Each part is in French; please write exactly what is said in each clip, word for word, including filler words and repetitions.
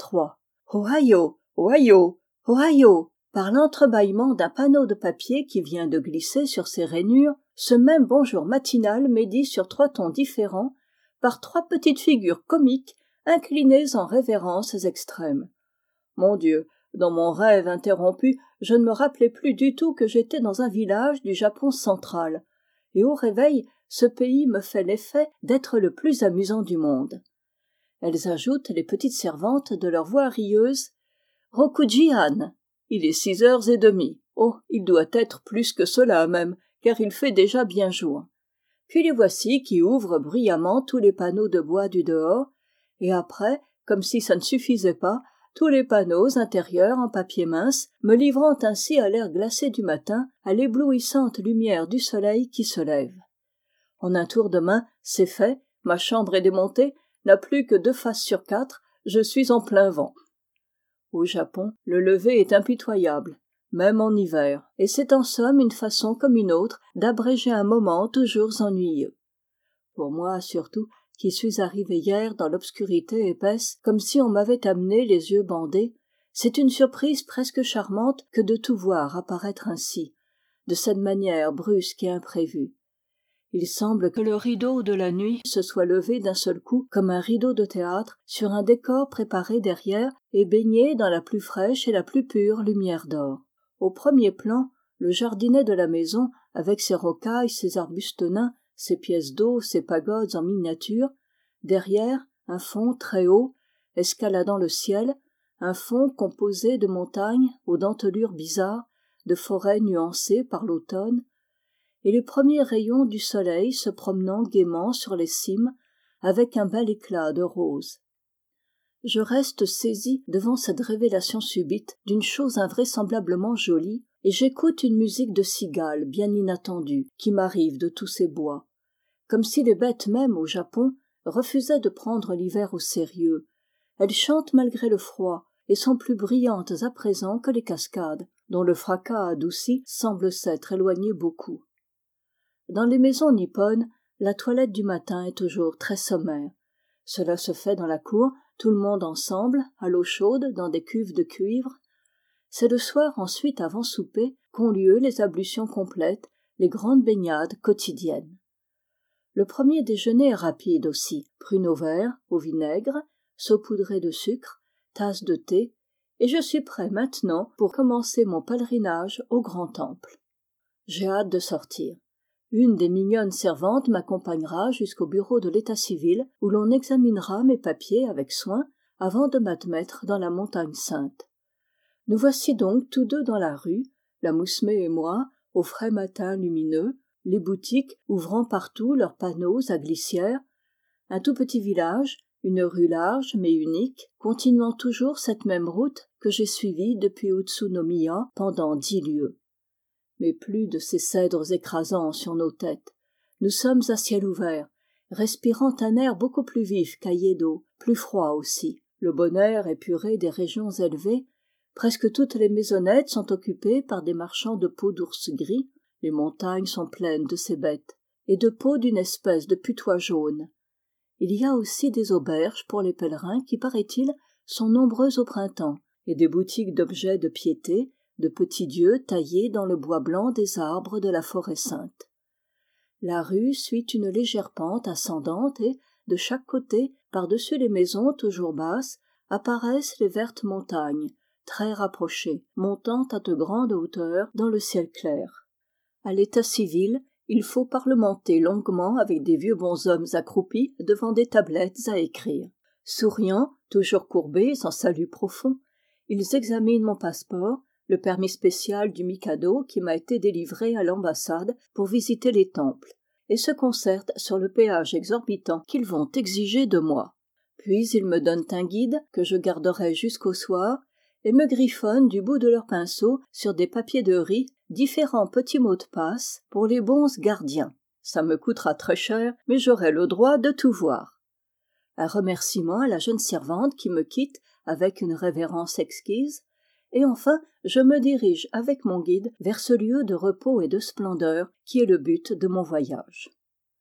trois. Ohio, Ohio, Ohio. Par l'entrebâillement d'un panneau de papier qui vient de glisser sur ses rainures, ce même bonjour matinal m'est dit sur trois tons différents, par trois petites figures comiques inclinées en révérences extrêmes. Mon Dieu, dans mon rêve interrompu, je ne me rappelais plus du tout que j'étais dans un village du Japon central, et au réveil, ce pays me fait l'effet d'être le plus amusant du monde. Elles ajoutent, les petites servantes, de leur voix rieuse, « Rokuji-an, il est six heures et demie. Oh, il doit être plus que cela même, car il fait déjà bien jour. » Puis les voici qui ouvrent bruyamment tous les panneaux de bois du dehors, et après, comme si ça ne suffisait pas, tous les panneaux intérieurs en papier mince, me livrant ainsi à l'air glacé du matin, à l'éblouissante lumière du soleil qui se lève. En un tour de main, c'est fait, ma chambre est démontée, n'a plus que deux faces sur quatre, je suis en plein vent. Au Japon, le lever est impitoyable, même en hiver, et c'est en somme une façon comme une autre d'abréger un moment toujours ennuyeux. Pour moi, surtout, qui suis arrivé hier dans l'obscurité épaisse, comme si on m'avait amené les yeux bandés, c'est une surprise presque charmante que de tout voir apparaître ainsi, de cette manière brusque et imprévue. Il semble que le rideau de la nuit se soit levé d'un seul coup comme un rideau de théâtre sur un décor préparé derrière et baigné dans la plus fraîche et la plus pure lumière d'or. Au premier plan, le jardinet de la maison, avec ses rocailles, ses arbustes nains, ses pièces d'eau, ses pagodes en miniature, derrière, un fond très haut, escaladant le ciel, un fond composé de montagnes aux dentelures bizarres, de forêts nuancées par l'automne, et les premiers rayons du soleil se promenant gaiement sur les cimes avec un bel éclat de rose. Je reste saisi devant cette révélation subite d'une chose invraisemblablement jolie, et j'écoute une musique de cigales bien inattendue qui m'arrive de tous ces bois, comme si les bêtes mêmes au Japon refusaient de prendre l'hiver au sérieux. Elles chantent malgré le froid et sont plus brillantes à présent que les cascades, dont le fracas adouci semble s'être éloigné beaucoup. Dans les maisons nippones, la toilette du matin est toujours très sommaire. Cela se fait dans la cour, tout le monde ensemble, à l'eau chaude, dans des cuves de cuivre. C'est le soir ensuite, avant souper, qu'ont lieu les ablutions complètes, les grandes baignades quotidiennes. Le premier déjeuner est rapide aussi, pruneaux verts au vinaigre, saupoudrés de sucre, tasse de thé, et je suis prêt maintenant pour commencer mon pèlerinage au grand temple. J'ai hâte de sortir. Une des mignonnes servantes m'accompagnera jusqu'au bureau de l'état civil où l'on examinera mes papiers avec soin avant de m'admettre dans la montagne sainte. Nous voici donc tous deux dans la rue, la mousmée et moi, au frais matin lumineux, les boutiques ouvrant partout leurs panneaux à glissière, un tout petit village, une rue large mais unique, continuant toujours cette même route que j'ai suivie depuis Utsunomiya pendant dix lieues. Mais plus de ces cèdres écrasants sur nos têtes. Nous sommes à ciel ouvert, respirant un air beaucoup plus vif qu'à Yedo, plus froid aussi. Le bon air épuré des régions élevées, presque toutes les maisonnettes sont occupées par des marchands de peaux d'ours gris, les montagnes sont pleines de ces bêtes, et de peaux d'une espèce de putois jaune. Il y a aussi des auberges pour les pèlerins qui, paraît-il, sont nombreuses au printemps, et des boutiques d'objets de piété, de petits dieux taillés dans le bois blanc des arbres de la forêt sainte. La rue suit une légère pente ascendante et, de chaque côté, par-dessus les maisons toujours basses, apparaissent les vertes montagnes, très rapprochées, montant à de grandes hauteurs dans le ciel clair. À l'état civil, il faut parlementer longuement avec des vieux bonshommes accroupis devant des tablettes à écrire. Souriants, toujours courbés en salut profond, ils examinent mon passeport, le permis spécial du Mikado qui m'a été délivré à l'ambassade pour visiter les temples, et se concertent sur le péage exorbitant qu'ils vont exiger de moi. Puis ils me donnent un guide que je garderai jusqu'au soir et me griffonnent du bout de leur pinceau sur des papiers de riz différents petits mots de passe pour les bons gardiens. Ça me coûtera très cher, mais j'aurai le droit de tout voir. Un remerciement à la jeune servante qui me quitte avec une révérence exquise, et enfin je me dirige avec mon guide vers ce lieu de repos et de splendeur qui est le but de mon voyage.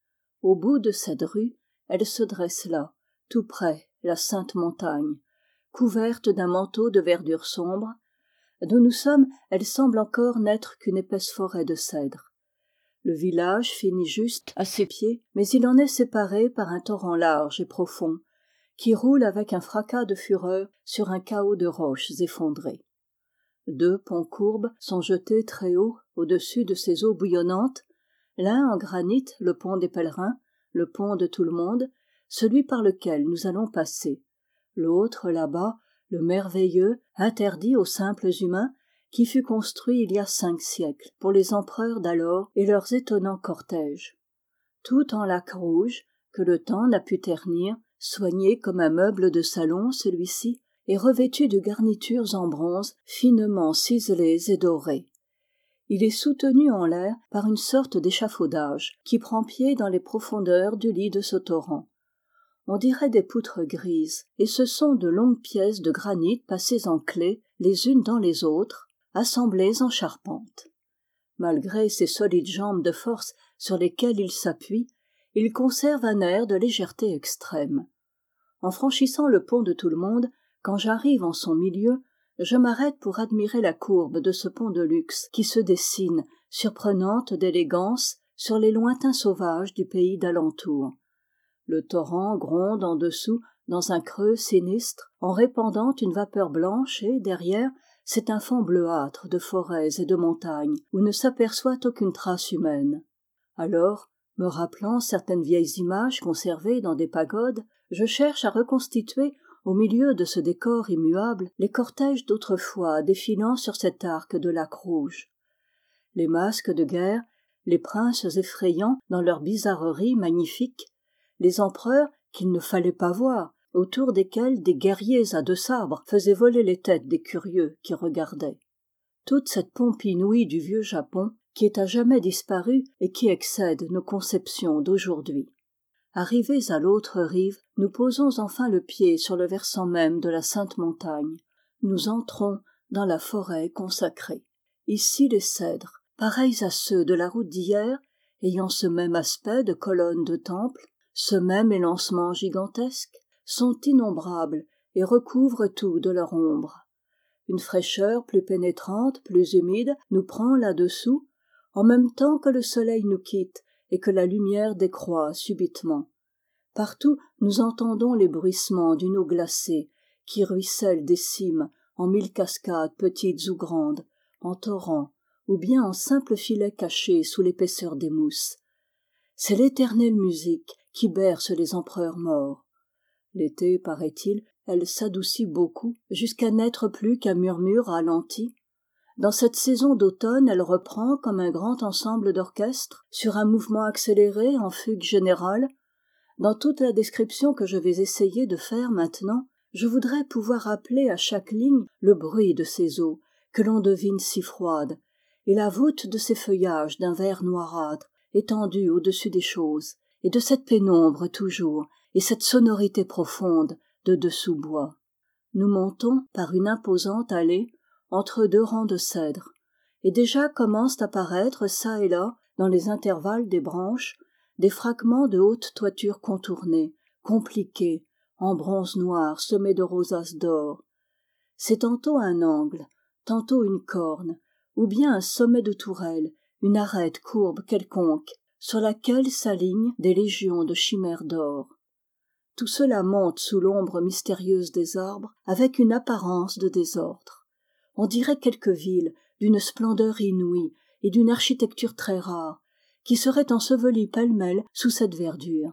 Au bout de cette rue, elle se dresse là, tout près, la sainte montagne, couverte d'un manteau de verdure sombre. D'où nous sommes, elle semble encore n'être qu'une épaisse forêt de cèdres. Le village finit juste à ses pieds, mais il en est séparé par un torrent large et profond, qui roule avec un fracas de fureur sur un chaos de roches effondrées. Deux ponts courbes sont jetés très haut au-dessus de ces eaux bouillonnantes, l'un en granit, le pont des pèlerins, le pont de tout le monde, celui par lequel nous allons passer, l'autre là-bas, le merveilleux, interdit aux simples humains, qui fut construit il y a cinq siècles pour les empereurs d'alors et leurs étonnants cortèges. Tout en laque rouge, que le temps n'a pu ternir, soigné comme un meuble de salon celui-ci, est revêtu de garnitures en bronze finement ciselées et dorées. Il est soutenu en l'air par une sorte d'échafaudage qui prend pied dans les profondeurs du lit de ce torrent. On dirait des poutres grises, et ce sont de longues pièces de granit passées en clés les unes dans les autres, assemblées en charpente. Malgré ces solides jambes de force sur lesquelles il s'appuie, il conserve un air de légèreté extrême. En franchissant le pont de tout le monde, quand j'arrive en son milieu, je m'arrête pour admirer la courbe de ce pont de luxe qui se dessine, surprenante d'élégance, sur les lointains sauvages du pays d'alentour. Le torrent gronde en dessous dans un creux sinistre en répandant une vapeur blanche et, derrière, c'est un fond bleuâtre de forêts et de montagnes où ne s'aperçoit aucune trace humaine. Alors, me rappelant certaines vieilles images conservées dans des pagodes, je cherche à reconstituer au milieu de ce décor immuable les cortèges d'autrefois défilant sur cet arc de laque rouge. Les masques de guerre, les princes effrayants dans leurs bizarreries magnifiques, les empereurs qu'il ne fallait pas voir, autour desquels des guerriers à deux sabres faisaient voler les têtes des curieux qui regardaient. Toute cette pompe inouïe du vieux Japon qui est à jamais disparue et qui excède nos conceptions d'aujourd'hui. Arrivés à l'autre rive, nous posons enfin le pied sur le versant même de la Sainte Montagne. Nous entrons dans la forêt consacrée. Ici les cèdres, pareils à ceux de la route d'hier, ayant ce même aspect de colonnes de temple, ce même élancement gigantesque, sont innombrables et recouvrent tout de leur ombre. Une fraîcheur plus pénétrante, plus humide, nous prend là-dessous, en même temps que le soleil nous quitte et que la lumière décroît subitement. Partout, nous entendons les bruissements d'une eau glacée qui ruisselle des cimes en mille cascades petites ou grandes, en torrents, ou bien en simples filets cachés sous l'épaisseur des mousses. C'est l'éternelle musique qui berce les empereurs morts. L'été, paraît-il, elle s'adoucit beaucoup, jusqu'à n'être plus qu'un murmure ralenti. Dans cette saison d'automne, elle reprend comme un grand ensemble d'orchestre, sur un mouvement accéléré en fugue générale. Dans toute la description que je vais essayer de faire maintenant, je voudrais pouvoir rappeler à chaque ligne le bruit de ces eaux, que l'on devine si froides, et la voûte de ces feuillages d'un vert noirâtre, étendus au-dessus des choses, et de cette pénombre toujours, et cette sonorité profonde de dessous bois. Nous montons par une imposante allée, entre deux rangs de cèdres, et déjà commencent à paraître çà et là, dans les intervalles des branches, des fragments de hautes toitures contournées, compliquées, en bronze noir semé de rosaces d'or. C'est tantôt un angle, tantôt une corne, ou bien un sommet de tourelle, une arête courbe quelconque, sur laquelle s'alignent des légions de chimères d'or. Tout cela monte sous l'ombre mystérieuse des arbres, avec une apparence de désordre. On dirait quelque ville d'une splendeur inouïe et d'une architecture très rare, qui serait ensevelie pêle-mêle sous cette verdure.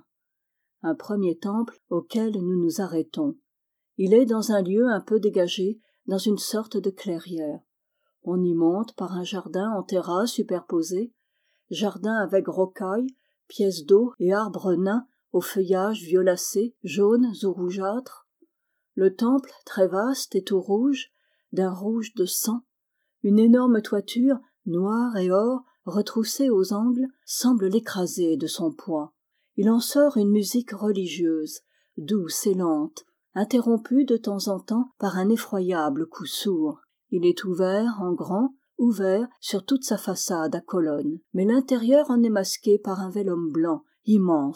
Un premier temple auquel nous nous arrêtons. Il est dans un lieu un peu dégagé, dans une sorte de clairière. On y monte par un jardin en terrasse superposé, jardin avec rocailles, pièces d'eau et arbres nains au feuillage violacé, jaunes ou rougeâtres. Le temple, très vaste et tout rouge, d'un rouge de sang, une énorme toiture, noire et or, retroussée aux angles, semble l'écraser de son poids. Il en sort une musique religieuse, douce et lente, interrompue de temps en temps par un effroyable coup sourd. Il est ouvert en grand, ouvert sur toute sa façade à colonnes, mais l'intérieur en est masqué par un vellum blanc, immense,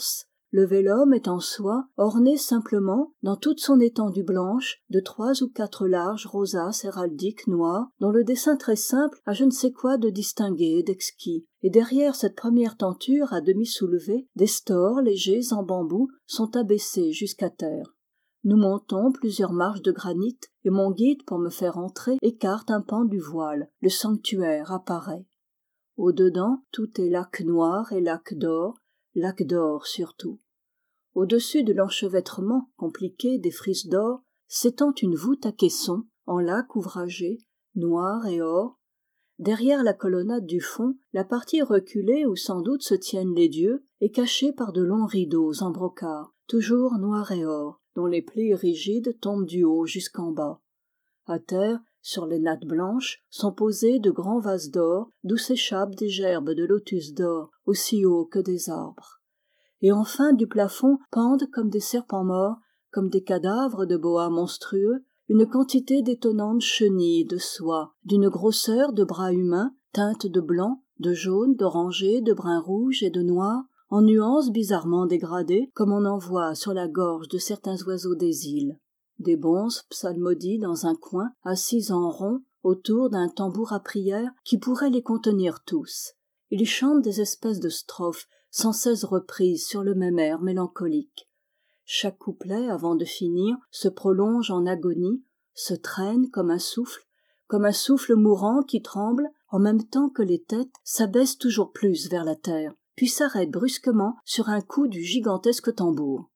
Le vélum est en soie, orné simplement, dans toute son étendue blanche, de trois ou quatre larges rosaces héraldiques noires, dont le dessin très simple a je ne sais quoi de distingué et d'exquis. Et derrière cette première tenture à demi soulevée, des stores légers en bambou sont abaissés jusqu'à terre. Nous montons plusieurs marches de granit, et mon guide, pour me faire entrer, écarte un pan du voile. Le sanctuaire apparaît. Au-dedans, tout est laque noire et laque d'or, laque d'or surtout. Au-dessus de l'enchevêtrement compliqué des frises d'or s'étend une voûte à caissons, en laque ouvragée, noire et or. Derrière la colonnade du fond, la partie reculée où sans doute se tiennent les dieux est cachée par de longs rideaux en brocart, toujours noir et or, dont les plis rigides tombent du haut jusqu'en bas. À terre, sur les nattes blanches, sont posés de grands vases d'or, d'où s'échappent des gerbes de lotus d'or, aussi hauts que des arbres. Et enfin du plafond pendent comme des serpents morts, comme des cadavres de boas monstrueux, une quantité d'étonnantes chenilles de soie, d'une grosseur de bras humains, teintes de blanc, de jaune, d'orangé, de brun rouge et de noir, en nuances bizarrement dégradées, comme on en voit sur la gorge de certains oiseaux des îles. Des bonzes psalmodient dans un coin, assis en rond, autour d'un tambour à prière qui pourrait les contenir tous. Ils chantent des espèces de strophes, sans cesse reprises sur le même air mélancolique. Chaque couplet, avant de finir, se prolonge en agonie, se traîne comme un souffle, comme un souffle mourant qui tremble, en même temps que les têtes s'abaissent toujours plus vers la terre, puis s'arrêtent brusquement sur un coup du gigantesque tambour.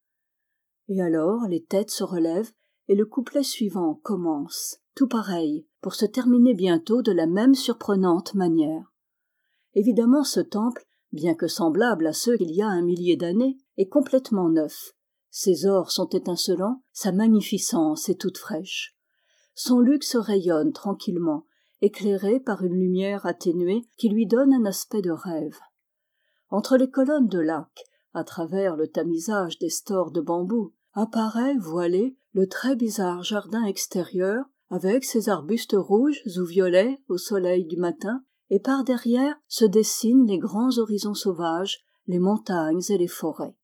Et alors les têtes se relèvent, et le couplet suivant commence, tout pareil, pour se terminer bientôt de la même surprenante manière. Évidemment, ce temple, bien que semblable à ceux qu'il y a un millier d'années, est complètement neuf. Ses ors sont étincelants, sa magnificence est toute fraîche. Son luxe rayonne tranquillement, éclairé par une lumière atténuée qui lui donne un aspect de rêve. Entre les colonnes de laque, à travers le tamisage des stores de bambou, apparaît, voilé, le très bizarre jardin extérieur, avec ses arbustes rouges ou violets au soleil du matin, et par derrière se dessinent les grands horizons sauvages, les montagnes et les forêts.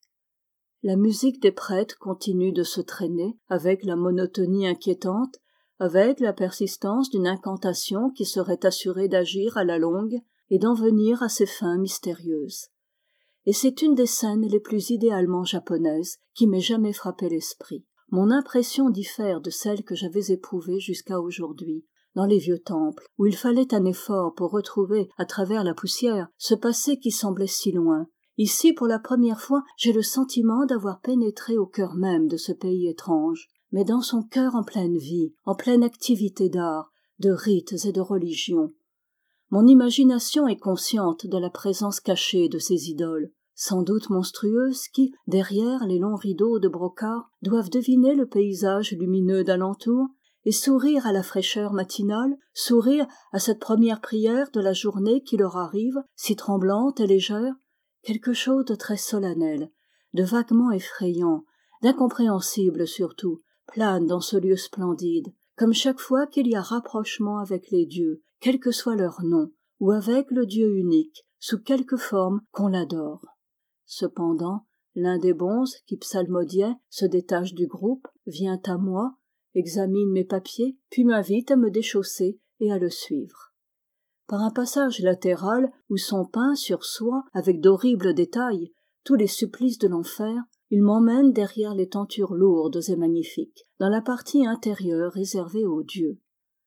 La musique des prêtres continue de se traîner, avec la monotonie inquiétante, avec la persistance d'une incantation qui serait assurée d'agir à la longue et d'en venir à ses fins mystérieuses. Et c'est une des scènes les plus idéalement japonaises qui m'ait jamais frappé l'esprit. Mon impression diffère de celle que j'avais éprouvée jusqu'à aujourd'hui, dans les vieux temples, où il fallait un effort pour retrouver, à travers la poussière, ce passé qui semblait si loin. Ici, pour la première fois, j'ai le sentiment d'avoir pénétré au cœur même de ce pays étrange, mais dans son cœur en pleine vie, en pleine activité d'art, de rites et de religion. Mon imagination est consciente de la présence cachée de ces idoles, sans doute monstrueuses qui, derrière les longs rideaux de brocart, doivent deviner le paysage lumineux d'alentour et sourire à la fraîcheur matinale, sourire à cette première prière de la journée qui leur arrive, si tremblante et légère, quelque chose de très solennel, de vaguement effrayant, d'incompréhensible surtout, plane dans ce lieu splendide, comme chaque fois qu'il y a rapprochement avec les dieux, quel que soit leur nom, ou avec le Dieu unique, sous quelque forme qu'on l'adore. Cependant, l'un des bonzes qui psalmodiait se détache du groupe, vient à moi, examine mes papiers, puis m'invite à me déchausser et à le suivre. Par un passage latéral où sont peints sur soie, avec d'horribles détails, tous les supplices de l'enfer, il m'emmène derrière les tentures lourdes et magnifiques, dans la partie intérieure réservée aux dieux.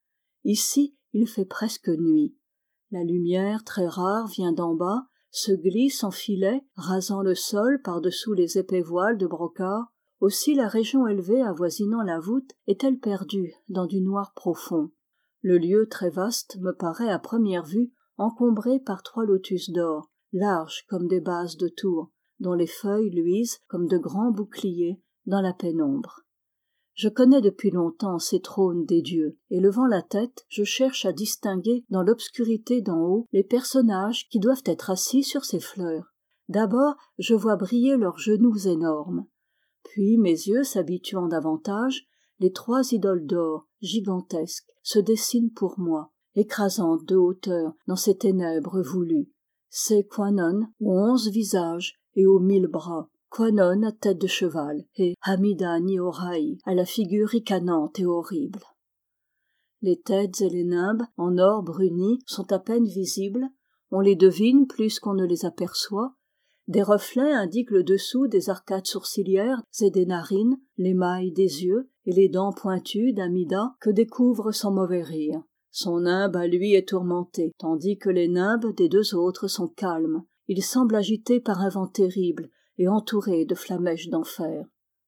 Ici, il fait presque nuit. La lumière très rare vient d'en bas, se glisse en filet, rasant le sol par-dessous les épais voiles de brocart. Aussi la région élevée avoisinant la voûte est-elle perdue dans du noir profond. Le lieu très vaste me paraît à première vue encombré par trois lotus d'or, larges comme des bases de tours, dont les feuilles luisent comme de grands boucliers dans la pénombre. Je connais depuis longtemps ces trônes des dieux, et levant la tête, je cherche à distinguer dans l'obscurité d'en haut les personnages qui doivent être assis sur ces fleurs. D'abord, je vois briller leurs genoux énormes. Puis, mes yeux s'habituant davantage, les trois idoles d'or, gigantesques, se dessinent pour moi, écrasantes de hauteur dans ces ténèbres voulues. Ces Kwannon, aux onze visages et aux mille bras, Kwannon à tête de cheval et Hamida Niorai à la figure ricanante et horrible. Les têtes et les nimbes, en or bruni, sont à peine visibles, on les devine plus qu'on ne les aperçoit. Des reflets indiquent le dessous des arcades sourcilières et des narines, l'émail des yeux et les dents pointues d'Amida que découvre son mauvais rire. Son nimbe à lui est tourmenté, tandis que les nimbes des deux autres sont calmes. Il semble agité par un vent terrible et entouré de flammèches d'enfer.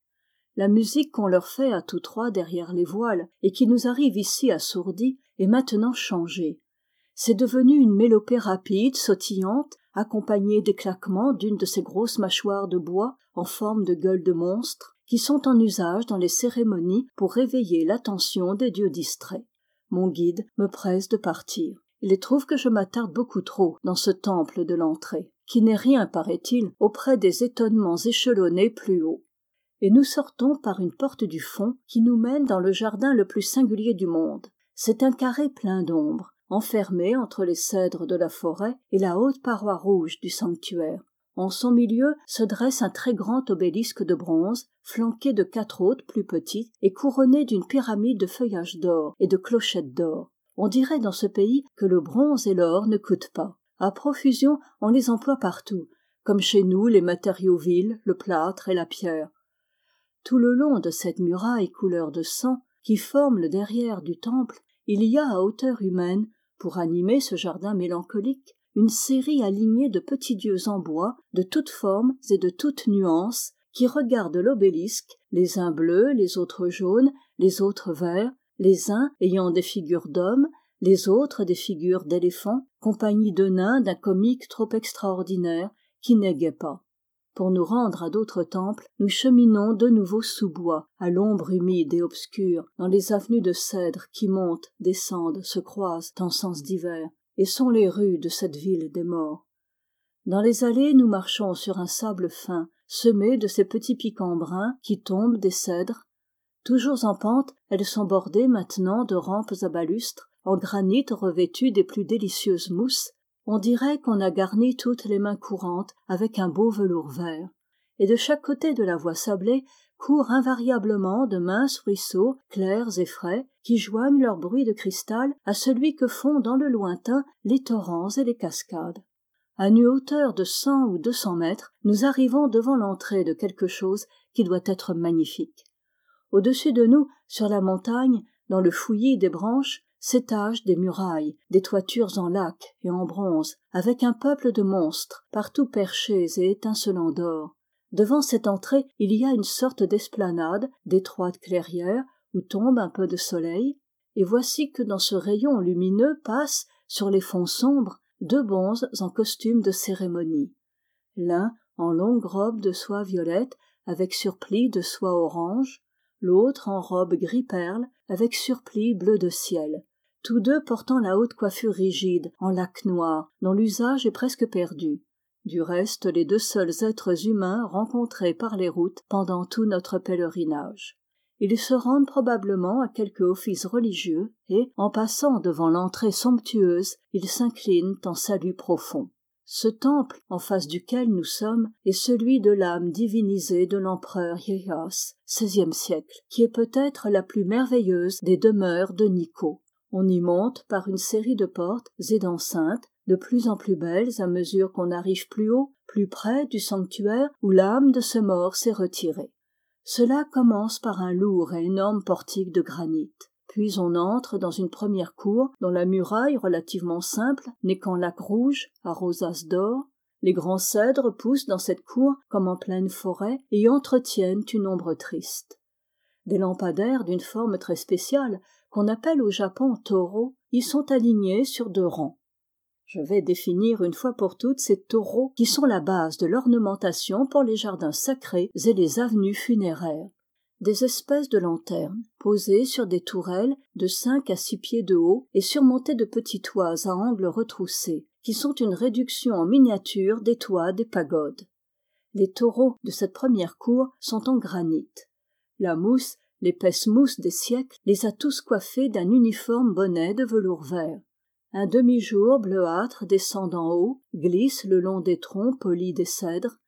La musique qu'on leur fait à tous trois derrière les voiles et qui nous arrive ici assourdie est maintenant changée. C'est devenu une mélopée rapide, sautillante, accompagnée des claquements d'une de ces grosses mâchoires de bois en forme de gueule de monstre qui sont en usage dans les cérémonies pour réveiller l'attention des dieux distraits. Mon guide me presse de partir. Il trouve que je m'attarde beaucoup trop dans ce temple de l'entrée, qui n'est rien, paraît-il, auprès des étonnements échelonnés plus haut. Et nous sortons par une porte du fond qui nous mène dans le jardin le plus singulier du monde. C'est un carré plein d'ombre, enfermé entre les cèdres de la forêt et la haute paroi rouge du sanctuaire. En son milieu se dresse un très grand obélisque de bronze, flanqué de quatre autres plus petits et couronné d'une pyramide de feuillages d'or et de clochettes d'or. On dirait dans ce pays que le bronze et l'or ne coûtent pas. À profusion, on les emploie partout, comme chez nous les matériaux vils, le plâtre et la pierre. Tout le long de cette muraille couleur de sang qui forme le derrière du temple, il y a à hauteur humaine, pour animer ce jardin mélancolique, une série alignée de petits dieux en bois, de toutes formes et de toutes nuances, qui regardent l'obélisque, les uns bleus, les autres jaunes, les autres verts, les uns ayant des figures d'hommes, les autres des figures d'éléphants, compagnie de nains d'un comique trop extraordinaire qui n'égait pas. Pour nous rendre à d'autres temples, nous cheminons de nouveau sous bois, à l'ombre humide et obscure, dans les avenues de cèdres qui montent, descendent, se croisent en sens divers, et sont les rues de cette ville des morts. Dans les allées, nous marchons sur un sable fin, semé de ces petits piquants bruns qui tombent des cèdres. Toujours en pente, elles sont bordées maintenant de rampes à balustres, en granit revêtues des plus délicieuses mousses. On dirait qu'on a garni toutes les mains courantes avec un beau velours vert. Et de chaque côté de la voie sablée courent invariablement de minces ruisseaux, clairs et frais, qui joignent leur bruit de cristal à celui que font dans le lointain les torrents et les cascades. À une hauteur de cent ou deux cents mètres, nous arrivons devant l'entrée de quelque chose qui doit être magnifique. Au-dessus de nous, sur la montagne, dans le fouillis des branches, s'étagent des murailles, des toitures en laque et en bronze, avec un peuple de monstres, partout perchés et étincelants d'or. Devant cette entrée, il y a une sorte d'esplanade, d'étroite clairière, où tombe un peu de soleil, et voici que dans ce rayon lumineux passent, sur les fonds sombres, deux bonzes en costume de cérémonie. L'un en longue robe de soie violette, avec surplis de soie orange, l'autre en robe gris-perle, avec surplis bleu de ciel. Tous deux portant la haute coiffure rigide, en laque noire, dont l'usage est presque perdu. Du reste, les deux seuls êtres humains rencontrés par les routes pendant tout notre pèlerinage. Ils se rendent probablement à quelque office religieux et, en passant devant l'entrée somptueuse, ils s'inclinent en salut profond. Ce temple, en face duquel nous sommes, est celui de l'âme divinisée de l'empereur Ieyasu, seizième siècle, qui est peut-être la plus merveilleuse des demeures de Nikko. On y monte par une série de portes et d'enceintes, de plus en plus belles à mesure qu'on arrive plus haut, plus près du sanctuaire où l'âme de ce mort s'est retirée. Cela commence par un lourd et énorme portique de granit. Puis on entre dans une première cour dont la muraille relativement simple n'est qu'en laque rouge à rosaces d'or. Les grands cèdres poussent dans cette cour comme en pleine forêt et y entretiennent une ombre triste. Des lampadaires d'une forme très spéciale, qu'on appelle au Japon taureaux, y sont alignés sur deux rangs. Je vais définir une fois pour toutes ces taureaux qui sont la base de l'ornementation pour les jardins sacrés et les avenues funéraires. Des espèces de lanternes, posées sur des tourelles de cinq à six pieds de haut et surmontées de petits toits à angles retroussés, qui sont une réduction en miniature des toits des pagodes. Les taureaux de cette première cour sont en granit. La mousse, l'épaisse mousse des siècles, les a tous coiffés d'un uniforme bonnet de velours vert. Un demi-jour bleuâtre descend d'en haut, glisse le long des troncs polis des cèdres,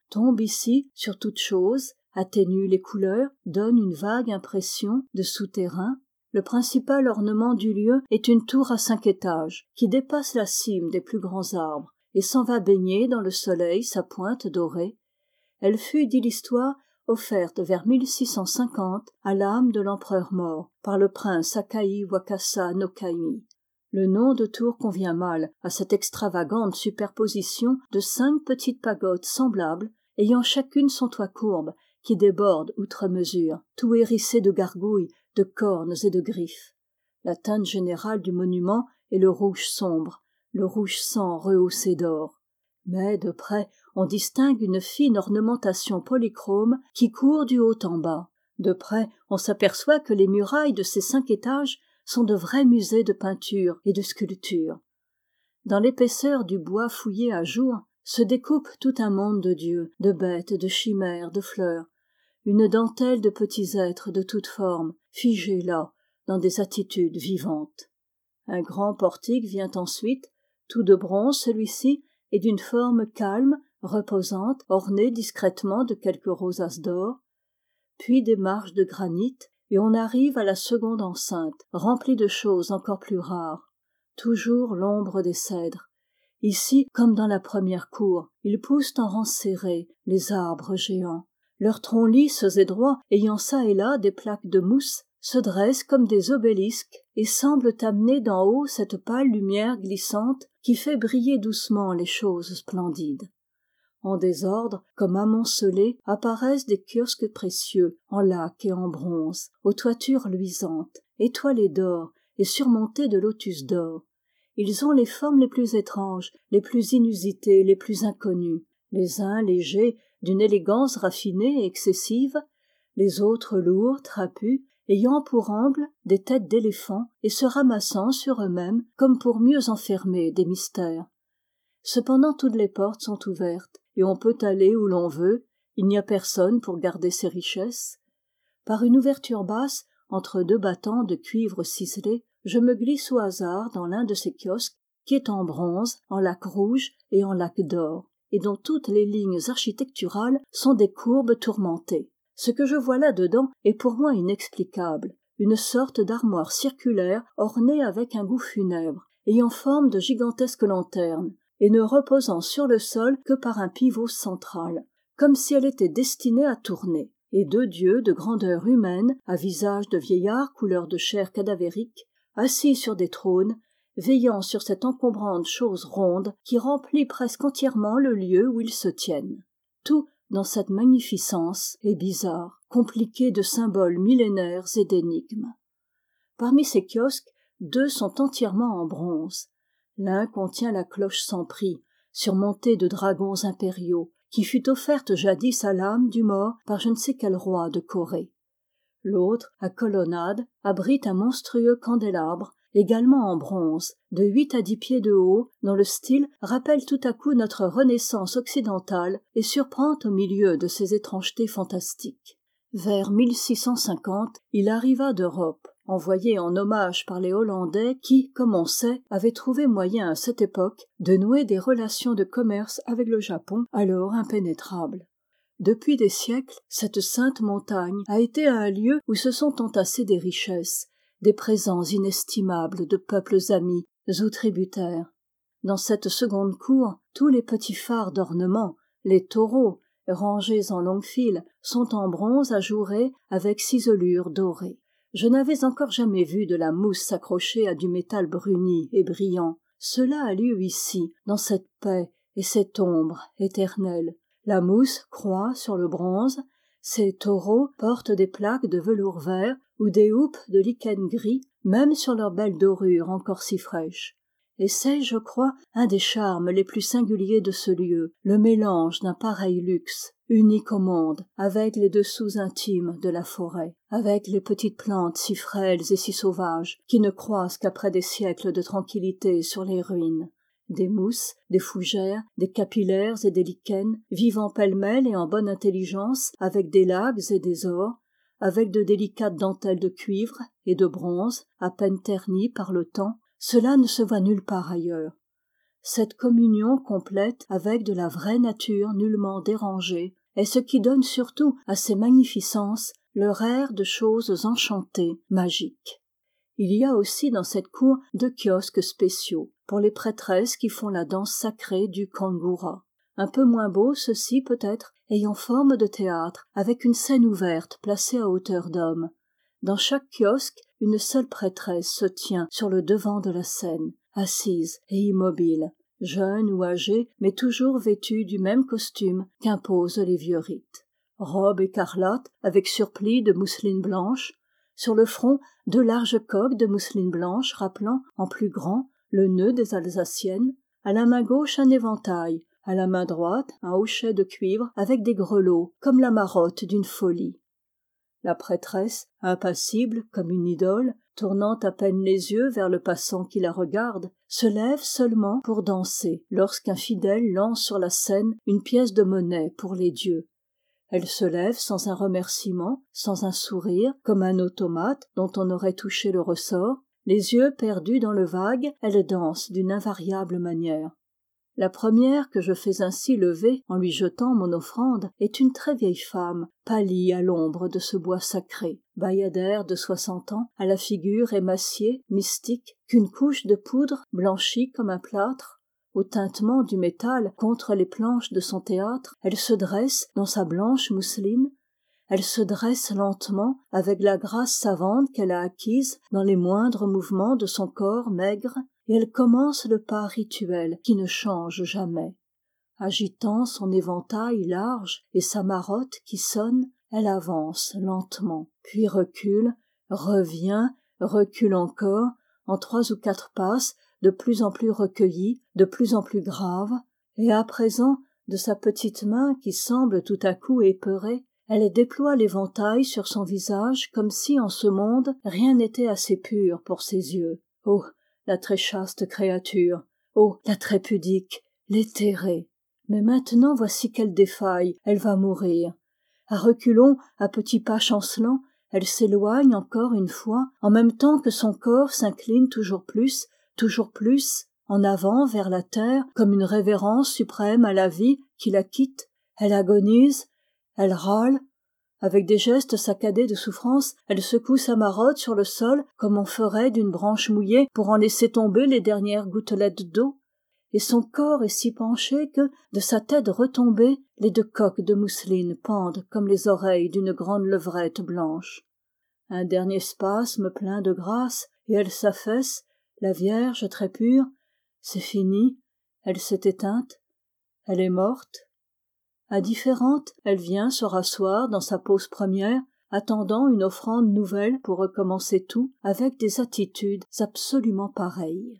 tombe ici sur toute chose, atténue les couleurs, donne une vague impression de souterrain. Le principal ornement du lieu est une tour à cinq étages, qui dépasse la cime des plus grands arbres, et s'en va baigner dans le soleil sa pointe dorée. Elle fut, dit l'histoire, offerte vers mille six cent cinquante à l'âme de l'empereur mort par le prince Akai Wakasa no Kami. Le nom de tour convient mal à cette extravagante superposition de cinq petites pagodes semblables, ayant chacune son toit courbe, qui déborde outre mesure, tout hérissé de gargouilles, de cornes et de griffes. La teinte générale du monument est le rouge sombre, le rouge sang rehaussé d'or. Mais de près, on distingue une fine ornementation polychrome qui court du haut en bas. De près, on s'aperçoit que les murailles de ces cinq étages sont de vrais musées de peinture et de sculpture. Dans l'épaisseur du bois fouillé à jour se découpe tout un monde de dieux, de bêtes, de chimères, de fleurs, une dentelle de petits êtres de toutes formes, figés là, dans des attitudes vivantes. Un grand portique vient ensuite, tout de bronze celui-ci, et d'une forme calme, reposante, ornée discrètement de quelques rosaces d'or, puis des marches de granit, et on arrive à la seconde enceinte, remplie de choses encore plus rares. Toujours l'ombre des cèdres. Ici, comme dans la première cour, ils poussent en rangs serrés, les arbres géants. Leurs troncs lisses et droits, ayant çà et là des plaques de mousse, se dressent comme des obélisques et semblent amener d'en haut cette pâle lumière glissante qui fait briller doucement les choses splendides. En désordre, comme amoncelés, apparaissent des kiosques précieux, en laque et en bronze, aux toitures luisantes, étoilés d'or et surmontés de lotus d'or. Ils ont les formes les plus étranges, les plus inusitées, les plus inconnues. Les uns légers, d'une élégance raffinée et excessive, les autres lourds, trapus, ayant pour angle des têtes d'éléphants et se ramassant sur eux-mêmes comme pour mieux enfermer des mystères. Cependant toutes les portes sont ouvertes et on peut aller où l'on veut, il n'y a personne pour garder ses richesses. Par une ouverture basse, entre deux battants de cuivre ciselé, je me glisse au hasard dans l'un de ces kiosques qui est en bronze, en laque rouge et en laque d'or, et dont toutes les lignes architecturales sont des courbes tourmentées. Ce que je vois là-dedans est pour moi inexplicable, une sorte d'armoire circulaire ornée avec un goût funèbre, ayant forme de gigantesques lanternes, et ne reposant sur le sol que par un pivot central, comme si elle était destinée à tourner, et deux dieux de grandeur humaine, à visage de vieillard couleur de chair cadavérique, assis sur des trônes, veillant sur cette encombrante chose ronde qui remplit presque entièrement le lieu où ils se tiennent. Tout, dans cette magnificence, est bizarre, compliqué de symboles millénaires et d'énigmes. Parmi ces kiosques, deux sont entièrement en bronze. L'un contient la cloche sans prix, surmontée de dragons impériaux, qui fut offerte jadis à l'âme du mort par je ne sais quel roi de Corée. L'autre, à colonnade, abrite un monstrueux candélabre, également en bronze, de huit à dix pieds de haut, dont le style rappelle tout à coup notre Renaissance occidentale et surprend au milieu de ces étrangetés fantastiques. Vers mille six cent cinquante, il arriva d'Europe, envoyé en hommage par les Hollandais qui, comme on sait, avaient trouvé moyen à cette époque de nouer des relations de commerce avec le Japon, alors impénétrable. Depuis des siècles, cette sainte montagne a été un lieu où se sont entassées des richesses, des présents inestimables de peuples amis ou tributaires. Dans cette seconde cour, tous les petits phares d'ornement, les taureaux, rangés en longue file, sont en bronze ajouré avec ciselures dorées. Je n'avais encore jamais vu de la mousse s'accrocher à du métal bruni et brillant. Cela a lieu ici, dans cette paix et cette ombre éternelle. La mousse croît sur le bronze, ces taureaux portent des plaques de velours vert ou des houppes de lichen gris, même sur leurs belles dorures encore si fraîches. Et c'est, je crois, un des charmes les plus singuliers de ce lieu, le mélange d'un pareil luxe, unique au monde, avec les dessous intimes de la forêt, avec les petites plantes si frêles et si sauvages, qui ne croissent qu'après des siècles de tranquillité sur les ruines. Des mousses, des fougères, des capillaires et des lichens, vivant pêle-mêle et en bonne intelligence, avec des lagues et des ors, avec de délicates dentelles de cuivre et de bronze, à peine ternies par le temps, cela ne se voit nulle part ailleurs. cette communion complète avec de la vraie nature nullement dérangée est ce qui donne surtout à ces magnificences leur air de choses enchantées, magiques. Il y a aussi dans cette cour deux kiosques spéciaux pour les prêtresses qui font la danse sacrée du Kangura. Un peu moins beaux, ceux-ci peut-être, ayant forme de théâtre, avec une scène ouverte placée à hauteur d'homme. Dans chaque kiosque, une seule prêtresse se tient sur le devant de la scène, assise et immobile, jeune ou âgée, mais toujours vêtue du même costume qu'imposent les vieux rites. Robe écarlate avec surplis de mousseline blanche, sur le front deux larges coques de mousseline blanche rappelant, en plus grand, le nœud des Alsaciennes, à la main gauche un éventail, à la main droite un hochet de cuivre avec des grelots comme la marotte d'une folie. La prêtresse, impassible comme une idole, tournant à peine les yeux vers le passant qui la regarde, se lève seulement pour danser lorsqu'un fidèle lance sur la scène une pièce de monnaie pour les dieux. Elle se lève sans un remerciement, sans un sourire, comme un automate dont on aurait touché le ressort. Les yeux perdus dans le vague, elle danse d'une invariable manière. La première que je fais ainsi lever en lui jetant mon offrande est une très vieille femme, pâlie à l'ombre de ce bois sacré, bayadère de soixante ans, à la figure émaciée, mystique, qu'une couche de poudre blanchie comme un plâtre. Au tintement du métal contre les planches de son théâtre, elle se dresse dans sa blanche mousseline, elle se dresse lentement avec la grâce savante qu'elle a acquise dans les moindres mouvements de son corps maigre, et elle commence le pas rituel qui ne change jamais. Agitant son éventail large et sa marotte qui sonne, elle avance lentement, puis recule, revient, recule encore, en trois ou quatre passes, de plus en plus recueillie, de plus en plus grave, et à présent, de sa petite main qui semble tout à coup épeurée, elle déploie l'éventail sur son visage comme si en ce monde rien n'était assez pur pour ses yeux. Oh, la très chaste créature! Oh, la très pudique, l'éthérée! Mais maintenant voici qu'elle défaille, elle va mourir. À reculons, à petits pas chancelants, elle s'éloigne encore une fois, en même temps que son corps s'incline toujours plus, toujours plus, en avant vers la terre, comme une révérence suprême à la vie qui la quitte. Elle agonise, elle râle. Avec des gestes saccadés de souffrance, elle secoue sa marotte sur le sol comme on ferait d'une branche mouillée pour en laisser tomber les dernières gouttelettes d'eau. Et son corps est si penché que, de sa tête retombée, les deux coques de mousseline pendent comme les oreilles d'une grande levrette blanche. Un dernier spasme plein de grâce, et elle s'affaisse, la Vierge très pure. C'est fini, elle s'est éteinte, elle est morte. Indifférente, elle vient se rasseoir dans sa pose première, attendant une offrande nouvelle pour recommencer tout, avec des attitudes absolument pareilles.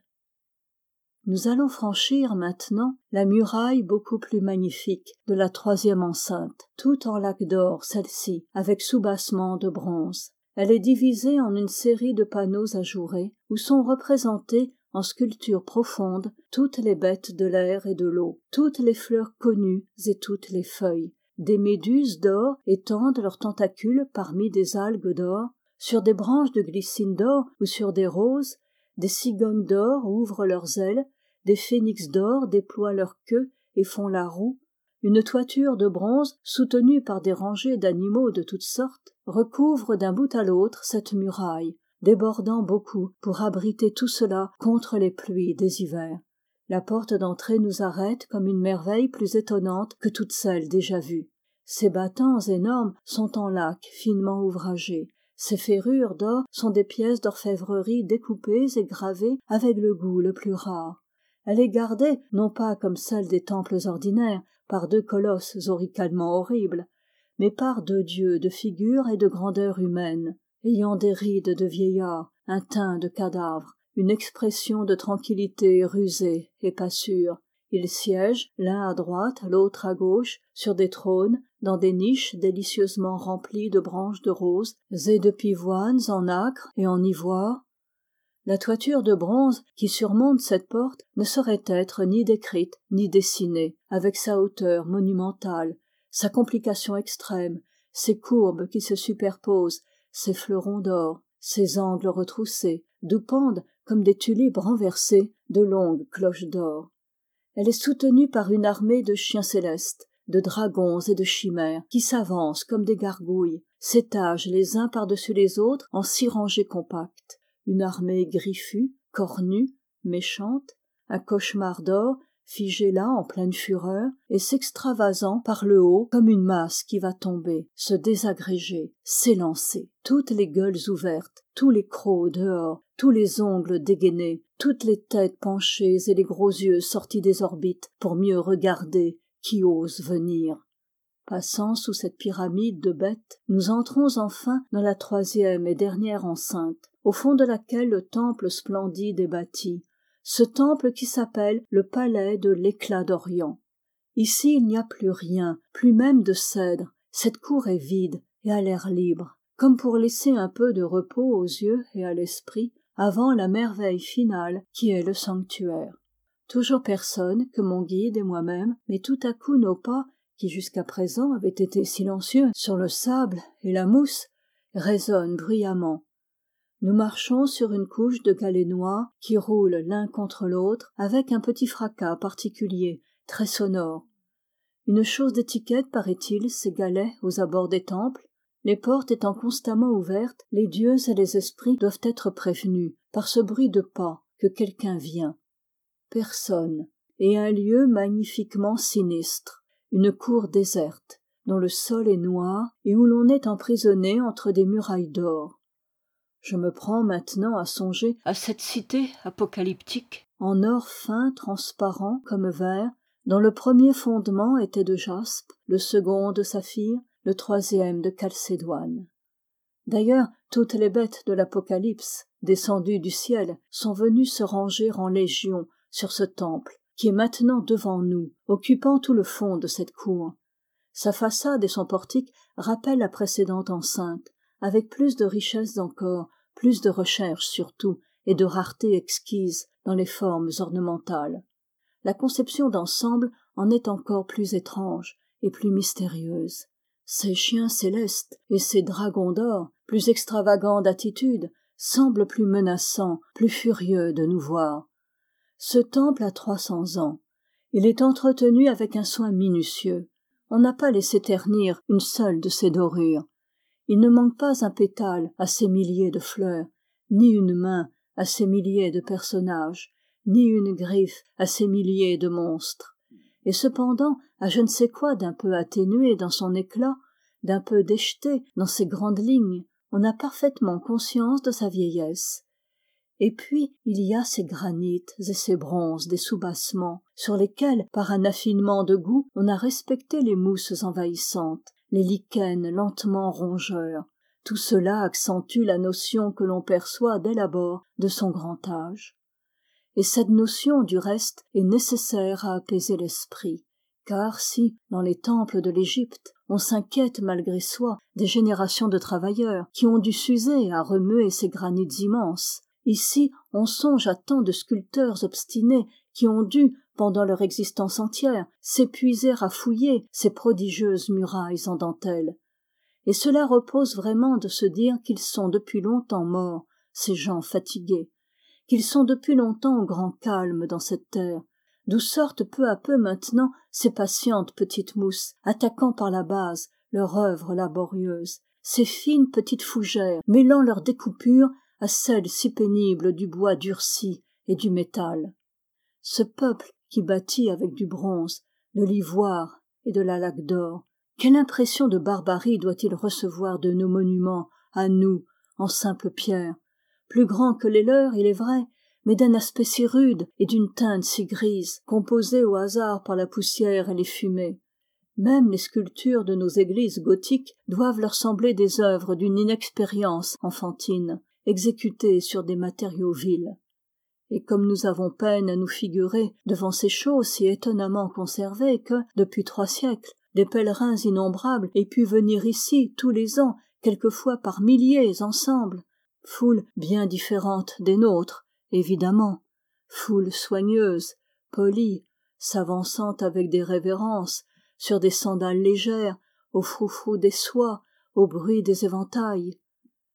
Nous allons franchir maintenant la muraille beaucoup plus magnifique de la troisième enceinte, toute en laque d'or celle-ci, avec soubassement de bronze. Elle est divisée en une série de panneaux ajourés, où sont représentées en sculpture profonde toutes les bêtes de l'air et de l'eau, toutes les fleurs connues et toutes les feuilles. Des méduses d'or étendent leurs tentacules parmi des algues d'or, sur des branches de glycine d'or ou sur des roses, des cigognes d'or ouvrent leurs ailes, des phénix d'or déploient leur queue et font la roue. Une toiture de bronze, soutenue par des rangées d'animaux de toutes sortes, recouvre d'un bout à l'autre cette muraille, débordant beaucoup pour abriter tout cela contre les pluies des hivers. La porte d'entrée nous arrête comme une merveille plus étonnante que toutes celles déjà vues. Ces battants énormes sont en laque finement ouvragé. Ces ferrures d'or sont des pièces d'orfèvrerie découpées et gravées avec le goût le plus rare. Elle est gardée, non pas comme celle des temples ordinaires, par deux colosses auricalement horribles, mais par deux dieux de figure et de grandeur humaine, ayant des rides de vieillard, un teint de cadavre, une expression de tranquillité rusée et pas sûre. Ils siègent, l'un à droite, l'autre à gauche, sur des trônes, dans des niches délicieusement remplies de branches de roses et de pivoines en acre et en ivoire. La toiture de bronze qui surmonte cette porte ne saurait être ni décrite ni dessinée, avec sa hauteur monumentale, sa complication extrême, ses courbes qui se superposent, ses fleurons d'or, ses angles retroussés, d'où pendent, comme des tulipes renversées, de longues cloches d'or. Elle est soutenue par une armée de chiens célestes, de dragons et de chimères, qui s'avancent comme des gargouilles, s'étagent les uns par-dessus les autres en six rangées compactes. Une armée griffue, cornue, méchante, un cauchemar d'or, figé là en pleine fureur, et s'extravasant par le haut comme une masse qui va tomber, se désagréger, s'élancer. Toutes les gueules ouvertes, tous les crocs dehors, tous les ongles dégainés, toutes les têtes penchées et les gros yeux sortis des orbites pour mieux regarder qui ose venir. Passant sous cette pyramide de bêtes, nous entrons enfin dans la troisième et dernière enceinte, au fond de laquelle le temple splendide est bâti, ce temple qui s'appelle le palais de l'éclat d'Orient. Ici il n'y a plus rien, plus même de cèdre, cette cour est vide et a l'air libre, comme pour laisser un peu de repos aux yeux et à l'esprit avant la merveille finale qui est le sanctuaire. Toujours personne que mon guide et moi-même, mais tout à coup nos pas, qui jusqu'à présent avaient été silencieux sur le sable et la mousse, résonnent bruyamment. Nous marchons sur une couche de galets noirs qui roulent l'un contre l'autre avec un petit fracas particulier, très sonore. Une chose d'étiquette, paraît-il, ces galets aux abords des temples. Les portes étant constamment ouvertes, les dieux et les esprits doivent être prévenus par ce bruit de pas que quelqu'un vient. Personne, et un lieu magnifiquement sinistre, une cour déserte, dont le sol est noir et où l'on est emprisonné entre des murailles d'or. Je me prends maintenant à songer à cette cité apocalyptique, en or fin, transparent comme verre, dont le premier fondement était de jaspe, le second de saphir, le troisième de chalcédoine. D'ailleurs, toutes les bêtes de l'Apocalypse, descendues du ciel, sont venues se ranger en légion sur ce temple, qui est maintenant devant nous, occupant tout le fond de cette cour. Sa façade et son portique rappellent la précédente enceinte, avec plus de richesse encore, plus de recherche surtout, et de rareté exquise dans les formes ornementales. La conception d'ensemble en est encore plus étrange et plus mystérieuse. Ces chiens célestes et ces dragons d'or, plus extravagants d'attitude, semblent plus menaçants, plus furieux de nous voir. Ce temple a trois cents ans. Il est entretenu avec un soin minutieux. On n'a pas laissé ternir une seule de ses dorures. Il ne manque pas un pétale à ces milliers de fleurs, ni une main à ces milliers de personnages, ni une griffe à ces milliers de monstres. Et cependant, à je ne sais quoi d'un peu atténué dans son éclat, d'un peu déjeté dans ses grandes lignes, on a parfaitement conscience de sa vieillesse. Et puis, il y a ces granites et ces bronzes des soubassements, sur lesquels, par un affinement de goût, on a respecté les mousses envahissantes, les lichens lentement rongeurs. Tout cela accentue la notion que l'on perçoit dès l'abord de son grand âge. Et cette notion, du reste, est nécessaire à apaiser l'esprit. Car si, dans les temples de l'Égypte, on s'inquiète malgré soi des générations de travailleurs qui ont dû s'user à remuer ces granites immenses, ici on songe à tant de sculpteurs obstinés qui ont dû, pendant leur existence entière, s'épuiser à fouiller ces prodigieuses murailles en dentelle. Et cela repose vraiment de se dire qu'ils sont depuis longtemps morts, ces gens fatigués, qu'ils sont depuis longtemps au grand calme dans cette terre, d'où sortent peu à peu maintenant ces patientes petites mousses, attaquant par la base leur œuvre laborieuse, ces fines petites fougères mêlant leur découpure à celle si pénible du bois durci et du métal. Ce peuple qui bâtit avec du bronze, de l'ivoire et de la laque d'or, quelle impression de barbarie doit-il recevoir de nos monuments, à nous, en simple pierre, plus grands que les leurs, il est vrai, mais d'un aspect si rude et d'une teinte si grise, composée au hasard par la poussière et les fumées. Même les sculptures de nos églises gothiques doivent leur sembler des œuvres d'une inexpérience enfantine, exécutées sur des matériaux vils. Et comme nous avons peine à nous figurer devant ces choses si étonnamment conservées que, depuis trois siècles, des pèlerins innombrables aient pu venir ici tous les ans, quelquefois par milliers ensemble, foule bien différente des nôtres, évidemment, foule soigneuse, polie, s'avançant avec des révérences, sur des sandales légères, au froufrou des soies, au bruit des éventails.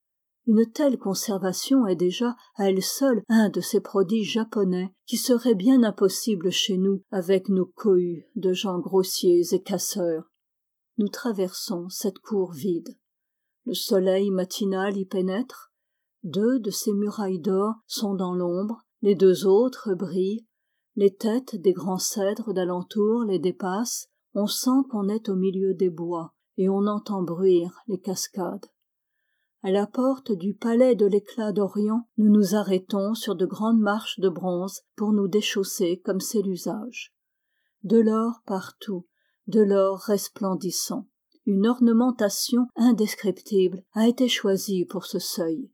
Une telle conservation est déjà, à elle seule, un de ces prodiges japonais qui seraient bien impossibles chez nous avec nos cohues de gens grossiers et casseurs. Nous traversons cette cour vide. Le soleil matinal y pénètre. Deux de ces murailles d'or sont dans l'ombre, les deux autres brillent. Les têtes des grands cèdres d'alentour les dépassent. On sent qu'on est au milieu des bois et on entend bruire les cascades. À la porte du palais de l'éclat d'Orient, nous nous arrêtons sur de grandes marches de bronze pour nous déchausser comme c'est l'usage. De l'or partout, de l'or resplendissant. Une ornementation indescriptible a été choisie pour ce seuil.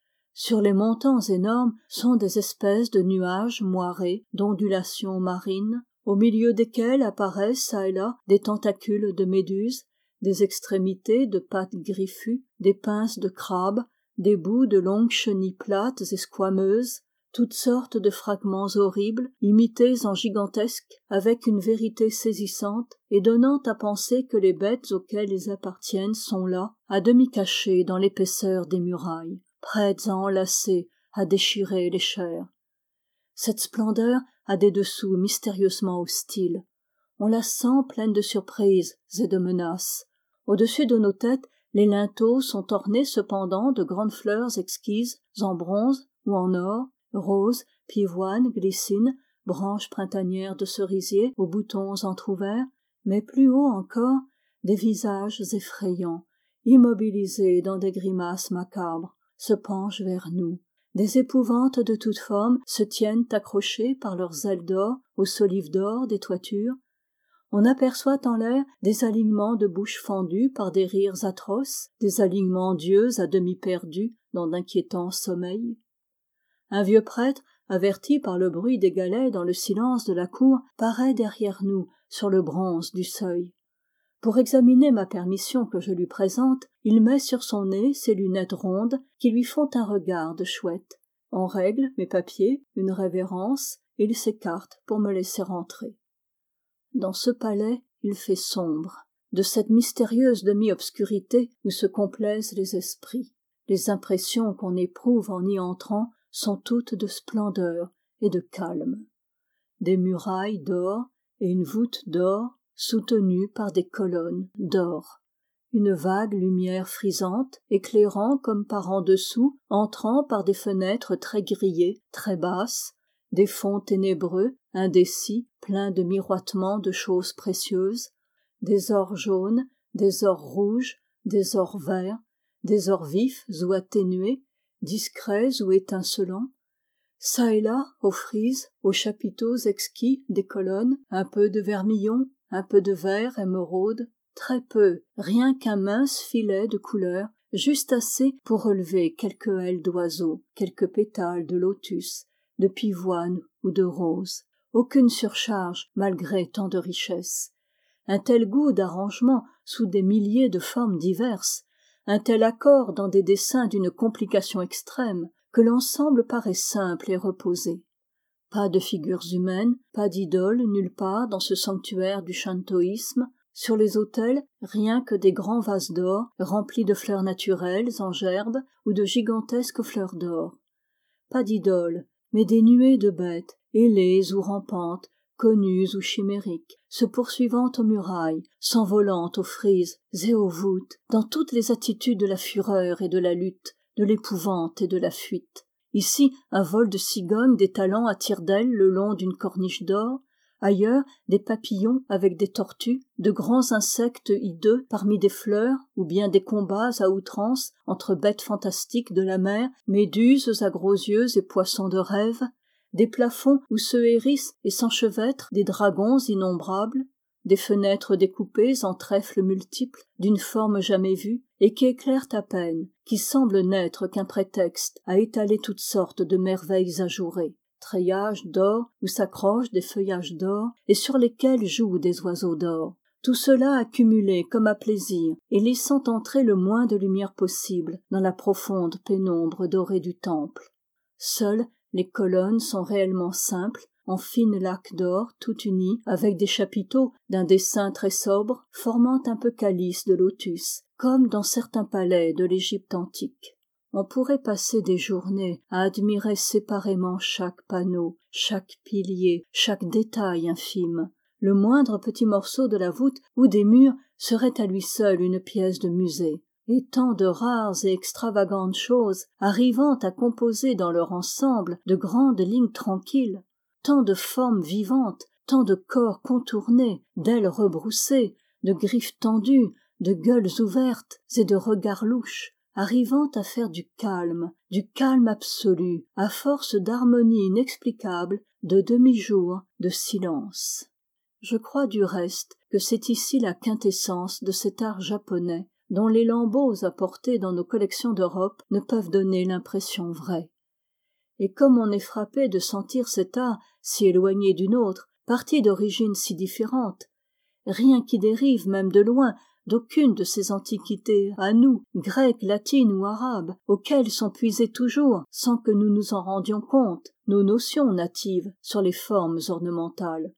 Sur les montants énormes sont des espèces de nuages moirés d'ondulations marines, au milieu desquels apparaissent çà et là des tentacules de méduses, des extrémités de pattes griffues, des pinces de crabes, des bouts de longues chenilles plates et squameuses, toutes sortes de fragments horribles, imités en gigantesque, avec une vérité saisissante et donnant à penser que les bêtes auxquelles ils appartiennent sont là, à demi cachées dans l'épaisseur des murailles, prêtes à enlacer, à déchirer les chairs. Cette splendeur a des dessous mystérieusement hostiles. On la sent pleine de surprises et de menaces. Au-dessus de nos têtes, les linteaux sont ornés cependant de grandes fleurs exquises, en bronze ou en or, roses, pivoines, glycines, branches printanières de cerisier aux boutons entr'ouverts, mais plus haut encore, des visages effrayants, immobilisés dans des grimaces macabres, se penchent vers nous. Des épouvantes de toutes formes se tiennent accrochées par leurs ailes d'or aux solives d'or des toitures. On aperçoit en l'air des alignements de bouches fendues par des rires atroces, des alignements d'yeux à demi perdus dans d'inquiétants sommeils. Un vieux prêtre, averti par le bruit des galets dans le silence de la cour, paraît derrière nous sur le bronze du seuil. Pour examiner ma permission que je lui présente, il met sur son nez ses lunettes rondes qui lui font un regard de chouette. On règle mes papiers, une révérence, et il s'écarte pour me laisser entrer. Dans ce palais, il fait sombre, de cette mystérieuse demi-obscurité où se complaisent les esprits. Les impressions qu'on éprouve en y entrant sont toutes de splendeur et de calme. Des murailles d'or et une voûte d'or soutenue par des colonnes d'or. Une vague lumière frisante, éclairant comme par en dessous, entrant par des fenêtres très grillées, très basses, des fonds ténébreux, indécis, pleins de miroitements de choses précieuses, des ors jaunes, des ors rouges, des ors verts, des ors vifs ou atténués, discrets ou étincelants. Çà et là, aux frises, aux chapiteaux exquis des colonnes, un peu de vermillon, un peu de vert émeraude, très peu, rien qu'un mince filet de couleur, juste assez pour relever quelques ailes d'oiseau, quelques pétales de lotus, de pivoine ou de rose. Aucune surcharge malgré tant de richesse. Un tel goût d'arrangement sous des milliers de formes diverses, un tel accord dans des dessins d'une complication extrême, que l'ensemble paraît simple et reposé. Pas de figures humaines, pas d'idoles nulle part dans ce sanctuaire du shintoïsme. Sur les autels, rien que des grands vases d'or remplis de fleurs naturelles en gerbe ou de gigantesques fleurs d'or. Pas d'idoles, mais des nuées de bêtes, ailées ou rampantes, connues ou chimériques, se poursuivant aux murailles, s'envolant aux frises et aux voûtes, dans toutes les attitudes de la fureur et de la lutte, de l'épouvante et de la fuite. Ici, un vol de cigognes d'étalant à tire-d'aile le long d'une corniche d'or, ailleurs, des papillons avec des tortues, de grands insectes hideux parmi des fleurs, ou bien des combats à outrance entre bêtes fantastiques de la mer, méduses à gros yeux et poissons de rêve, des plafonds où se hérissent et s'enchevêtrent des dragons innombrables, des fenêtres découpées en trèfles multiples, d'une forme jamais vue, et qui éclairent à peine, qui semblent n'être qu'un prétexte à étaler toutes sortes de merveilles ajourées, treillages d'or où s'accrochent des feuillages d'or et sur lesquels jouent des oiseaux d'or. Tout cela accumulé comme à plaisir et laissant entrer le moins de lumière possible dans la profonde pénombre dorée du temple. Seules les colonnes sont réellement simples, en fines laques d'or tout unies avec des chapiteaux d'un dessin très sobre formant un peu calice de lotus, comme dans certains palais de l'Égypte antique. On pourrait passer des journées à admirer séparément chaque panneau, chaque pilier, chaque détail infime. Le moindre petit morceau de la voûte ou des murs serait à lui seul une pièce de musée. Et tant de rares et extravagantes choses arrivant à composer dans leur ensemble de grandes lignes tranquilles, tant de formes vivantes, tant de corps contournés, d'ailes rebroussées, de griffes tendues, de gueules ouvertes et de regards louches, arrivant à faire du calme, du calme absolu, à force d'harmonie inexplicable, de demi-jour, de silence. Je crois du reste que c'est ici la quintessence de cet art japonais, dont les lambeaux apportés dans nos collections d'Europe ne peuvent donner l'impression vraie. Et comme on est frappé de sentir cet art si éloigné du nôtre, parti d'origines si différentes, rien qui dérive même de loin d'aucune de ces antiquités à nous, grecques, latines ou arabes, auxquelles sont puisées toujours, sans que nous nous en rendions compte, nos notions natives sur les formes ornementales.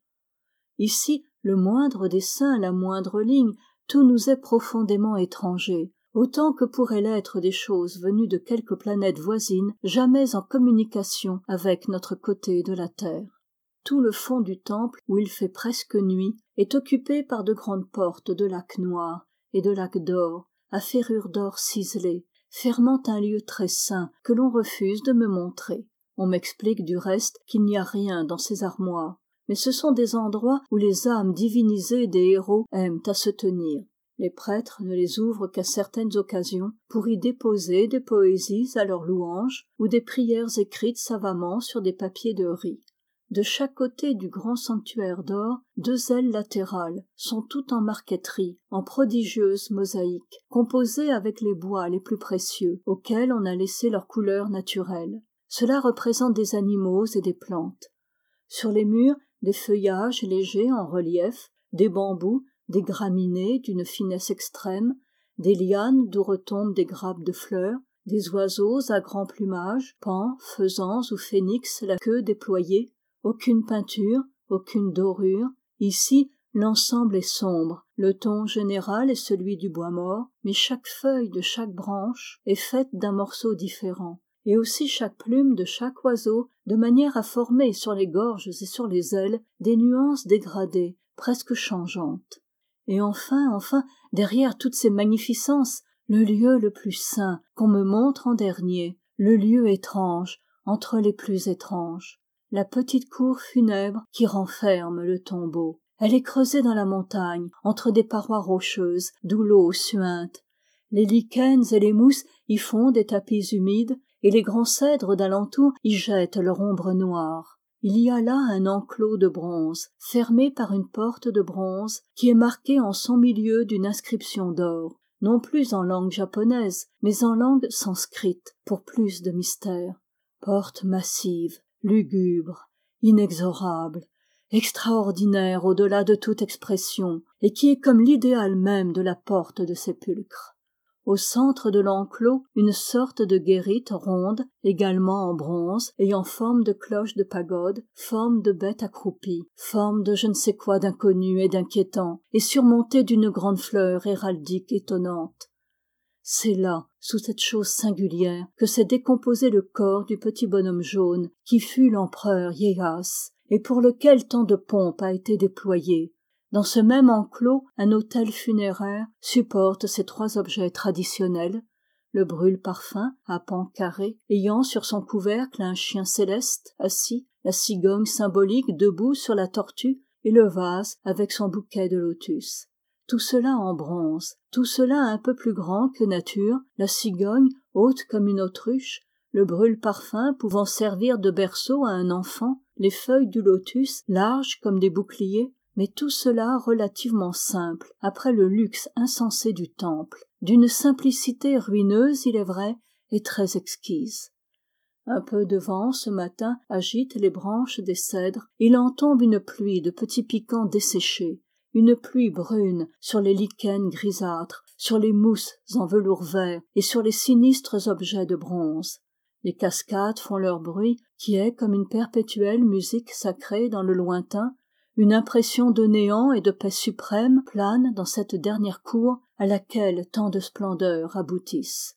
Ici, le moindre dessin, la moindre ligne, tout nous est profondément étranger, autant que pourraient l'être des choses venues de quelque planète voisine, jamais en communication avec notre côté de la Terre. Tout le fond du temple, où il fait presque nuit, est occupé par de grandes portes de lacs noirs et de lacs d'or, à ferrures d'or ciselées, fermant un lieu très saint que l'on refuse de me montrer. On m'explique du reste qu'il n'y a rien dans ces armoires, mais ce sont des endroits où les âmes divinisées des héros aiment à se tenir. Les prêtres ne les ouvrent qu'à certaines occasions pour y déposer des poésies à leur louange ou des prières écrites savamment sur des papiers de riz. De chaque côté du grand sanctuaire d'or, deux ailes latérales sont toutes en marqueterie, en prodigieuses mosaïques, composées avec les bois les plus précieux, auxquels on a laissé leur couleur naturelle. Cela représente des animaux et des plantes. Sur les murs, des feuillages légers en relief, des bambous, des graminées d'une finesse extrême, des lianes d'où retombent des grappes de fleurs, des oiseaux à grand plumage, paons, faisans ou phénix la queue déployée, aucune peinture, aucune dorure. Ici, l'ensemble est sombre, le ton général est celui du bois mort, mais chaque feuille de chaque branche est faite d'un morceau différent. Et aussi chaque plume de chaque oiseau, de manière à former sur les gorges et sur les ailes des nuances dégradées, presque changeantes. Et enfin, enfin, derrière toutes ces magnificences, le lieu le plus saint qu'on me montre en dernier, le lieu étrange entre les plus étranges, la petite cour funèbre qui renferme le tombeau. Elle est creusée dans la montagne, entre des parois rocheuses, d'où l'eau suinte. Les lichens et les mousses y font des tapis humides, et les grands cèdres d'alentour y jettent leur ombre noire. Il y a là un enclos de bronze, fermé par une porte de bronze, qui est marquée en son milieu d'une inscription d'or, non plus en langue japonaise, mais en langue sanscrite, pour plus de mystère. Porte massive, lugubre, inexorable, extraordinaire au-delà de toute expression, et qui est comme l'idéal même de la porte de sépulcre. Au centre de l'enclos, une sorte de guérite ronde, également en bronze, ayant forme de cloche de pagode, forme de bête accroupie, forme de je ne sais quoi d'inconnu et d'inquiétant, et surmontée d'une grande fleur héraldique étonnante. C'est là, sous cette chose singulière, que s'est décomposé le corps du petit bonhomme jaune, qui fut l'empereur Ieyasu, et pour lequel tant de pompe a été déployée. Dans ce même enclos, un autel funéraire supporte ces trois objets traditionnels, le brûle-parfum à pan carré, ayant sur son couvercle un chien céleste assis, la cigogne symbolique debout sur la tortue, et le vase avec son bouquet de lotus. Tout cela en bronze, tout cela un peu plus grand que nature, la cigogne haute comme une autruche, le brûle-parfum pouvant servir de berceau à un enfant, les feuilles du lotus larges comme des boucliers, mais tout cela relativement simple, après le luxe insensé du temple, d'une simplicité ruineuse, il est vrai, et très exquise. Un peu de vent ce matin agite les branches des cèdres, il en tombe une pluie de petits piquants desséchés, une pluie brune sur les lichens grisâtres, sur les mousses en velours vert et sur les sinistres objets de bronze. Les cascades font leur bruit, qui est comme une perpétuelle musique sacrée dans le lointain. Une impression de néant et de paix suprême plane dans cette dernière cour à laquelle tant de splendeurs aboutissent.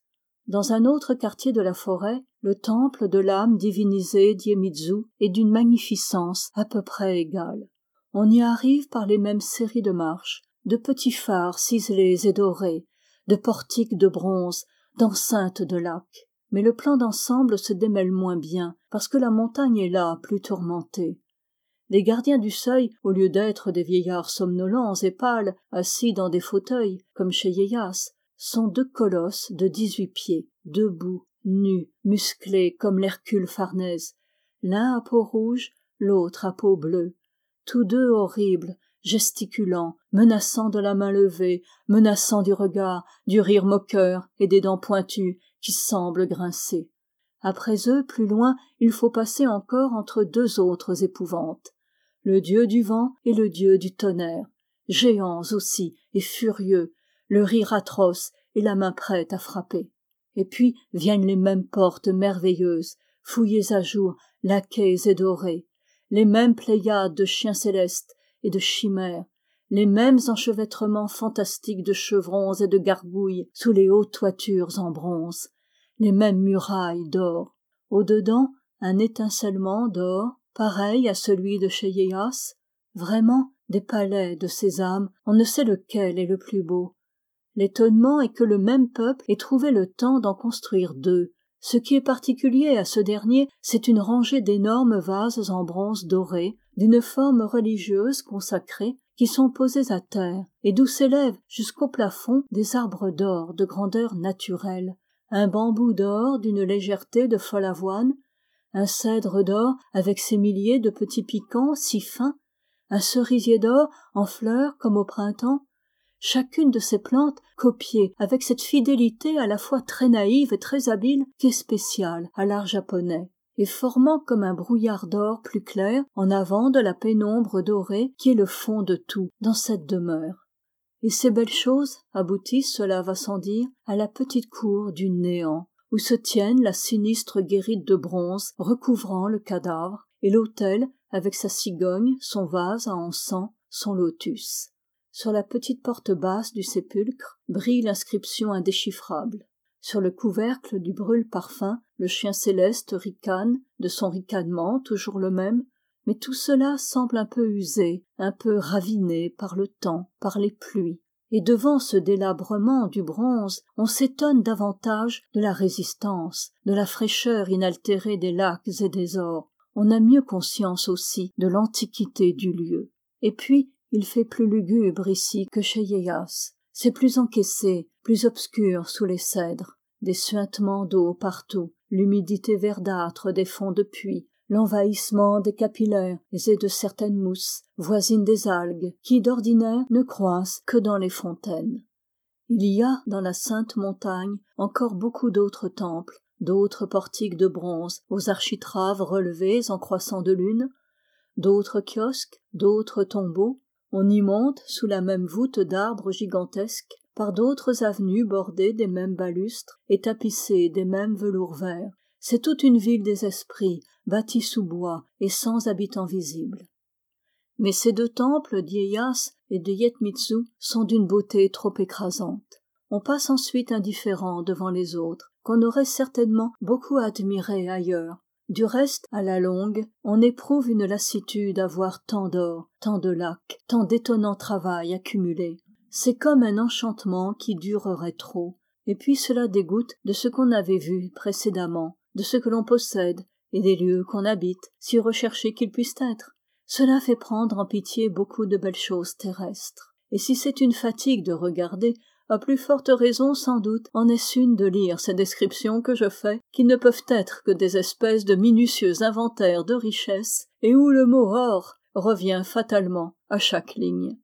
Dans un autre quartier de la forêt, le temple de l'âme divinisée d'Iemitsu est d'une magnificence à peu près égale. On y arrive par les mêmes séries de marches, de petits phares ciselés et dorés, de portiques de bronze, d'enceintes de lacs. Mais le plan d'ensemble se démêle moins bien, parce que la montagne est là plus tourmentée. Les gardiens du seuil, au lieu d'être des vieillards somnolents et pâles, assis dans des fauteuils, comme chez Ieyas, sont deux colosses de dix-huit pieds, debout, nus, musclés comme l'Hercule Farnèse, l'un à peau rouge, l'autre à peau bleue, tous deux horribles, gesticulant, menaçant de la main levée, menaçant du regard, du rire moqueur et des dents pointues qui semblent grincer. Après eux, plus loin, il faut passer encore entre deux autres épouvantes, le dieu du vent et le dieu du tonnerre, géants aussi et furieux, le rire atroce et la main prête à frapper. Et puis viennent les mêmes portes merveilleuses, fouillées à jour, laquées et dorées, les mêmes pléiades de chiens célestes et de chimères, les mêmes enchevêtrements fantastiques de chevrons et de gargouilles sous les hautes toitures en bronze, les mêmes murailles d'or. Au-dedans, un étincellement d'or, pareil à celui de chez Ieyas, vraiment des palais de sésame, on ne sait lequel est le plus beau. L'étonnement est que le même peuple ait trouvé le temps d'en construire deux. Ce qui est particulier à ce dernier, c'est une rangée d'énormes vases en bronze doré, d'une forme religieuse consacrée, qui sont posés à terre, et d'où s'élèvent jusqu'au plafond des arbres d'or de grandeur naturelle, un bambou d'or d'une légèreté de folle avoine, un cèdre d'or avec ses milliers de petits piquants si fins, un cerisier d'or en fleurs comme au printemps, chacune de ces plantes copiée avec cette fidélité à la fois très naïve et très habile qui est spéciale à l'art japonais, et formant comme un brouillard d'or plus clair en avant de la pénombre dorée qui est le fond de tout dans cette demeure. Et ces belles choses aboutissent, cela va sans dire, à la petite cour du néant, où se tienne la sinistre guérite de bronze recouvrant le cadavre, et l'autel avec sa cigogne, son vase à encens, son lotus. Sur la petite porte basse du sépulcre brille l'inscription indéchiffrable. Sur le couvercle du brûle-parfum, le chien céleste ricane, de son ricanement toujours le même, mais tout cela semble un peu usé, un peu raviné par le temps, par les pluies. Et devant ce délabrement du bronze, on s'étonne davantage de la résistance, de la fraîcheur inaltérée des lacs et des ors. On a mieux conscience aussi de l'antiquité du lieu. Et puis, il fait plus lugubre ici que chez Ieyas. C'est plus encaissé, plus obscur sous les cèdres. Des suintements d'eau partout, l'humidité verdâtre des fonds de puits, l'envahissement des capillaires et de certaines mousses, voisines des algues, qui d'ordinaire ne croissent que dans les fontaines. Il y a, dans la sainte montagne, encore beaucoup d'autres temples, d'autres portiques de bronze aux architraves relevés en croissant de lune, d'autres kiosques, d'autres tombeaux. On y monte sous la même voûte d'arbres gigantesques, par d'autres avenues bordées des mêmes balustres et tapissées des mêmes velours verts. C'est toute une ville des esprits, bâtie sous bois et sans habitants visibles. Mais ces deux temples d'Ieyas et de Iemitsu sont d'une beauté trop écrasante. On passe ensuite indifférent devant les autres, qu'on aurait certainement beaucoup admirés ailleurs. Du reste, à la longue, on éprouve une lassitude à voir tant d'or, tant de lacs, tant d'étonnants travail accumulés. C'est comme un enchantement qui durerait trop. Et puis cela dégoûte de ce qu'on avait vu précédemment, de ce que l'on possède et des lieux qu'on habite, si recherchés qu'ils puissent être. Cela fait prendre en pitié beaucoup de belles choses terrestres. Et si c'est une fatigue de regarder, à plus forte raison sans doute en est-ce une de lire ces descriptions que je fais, qui ne peuvent être que des espèces de minutieux inventaires de richesses, et où le mot or revient fatalement à chaque ligne.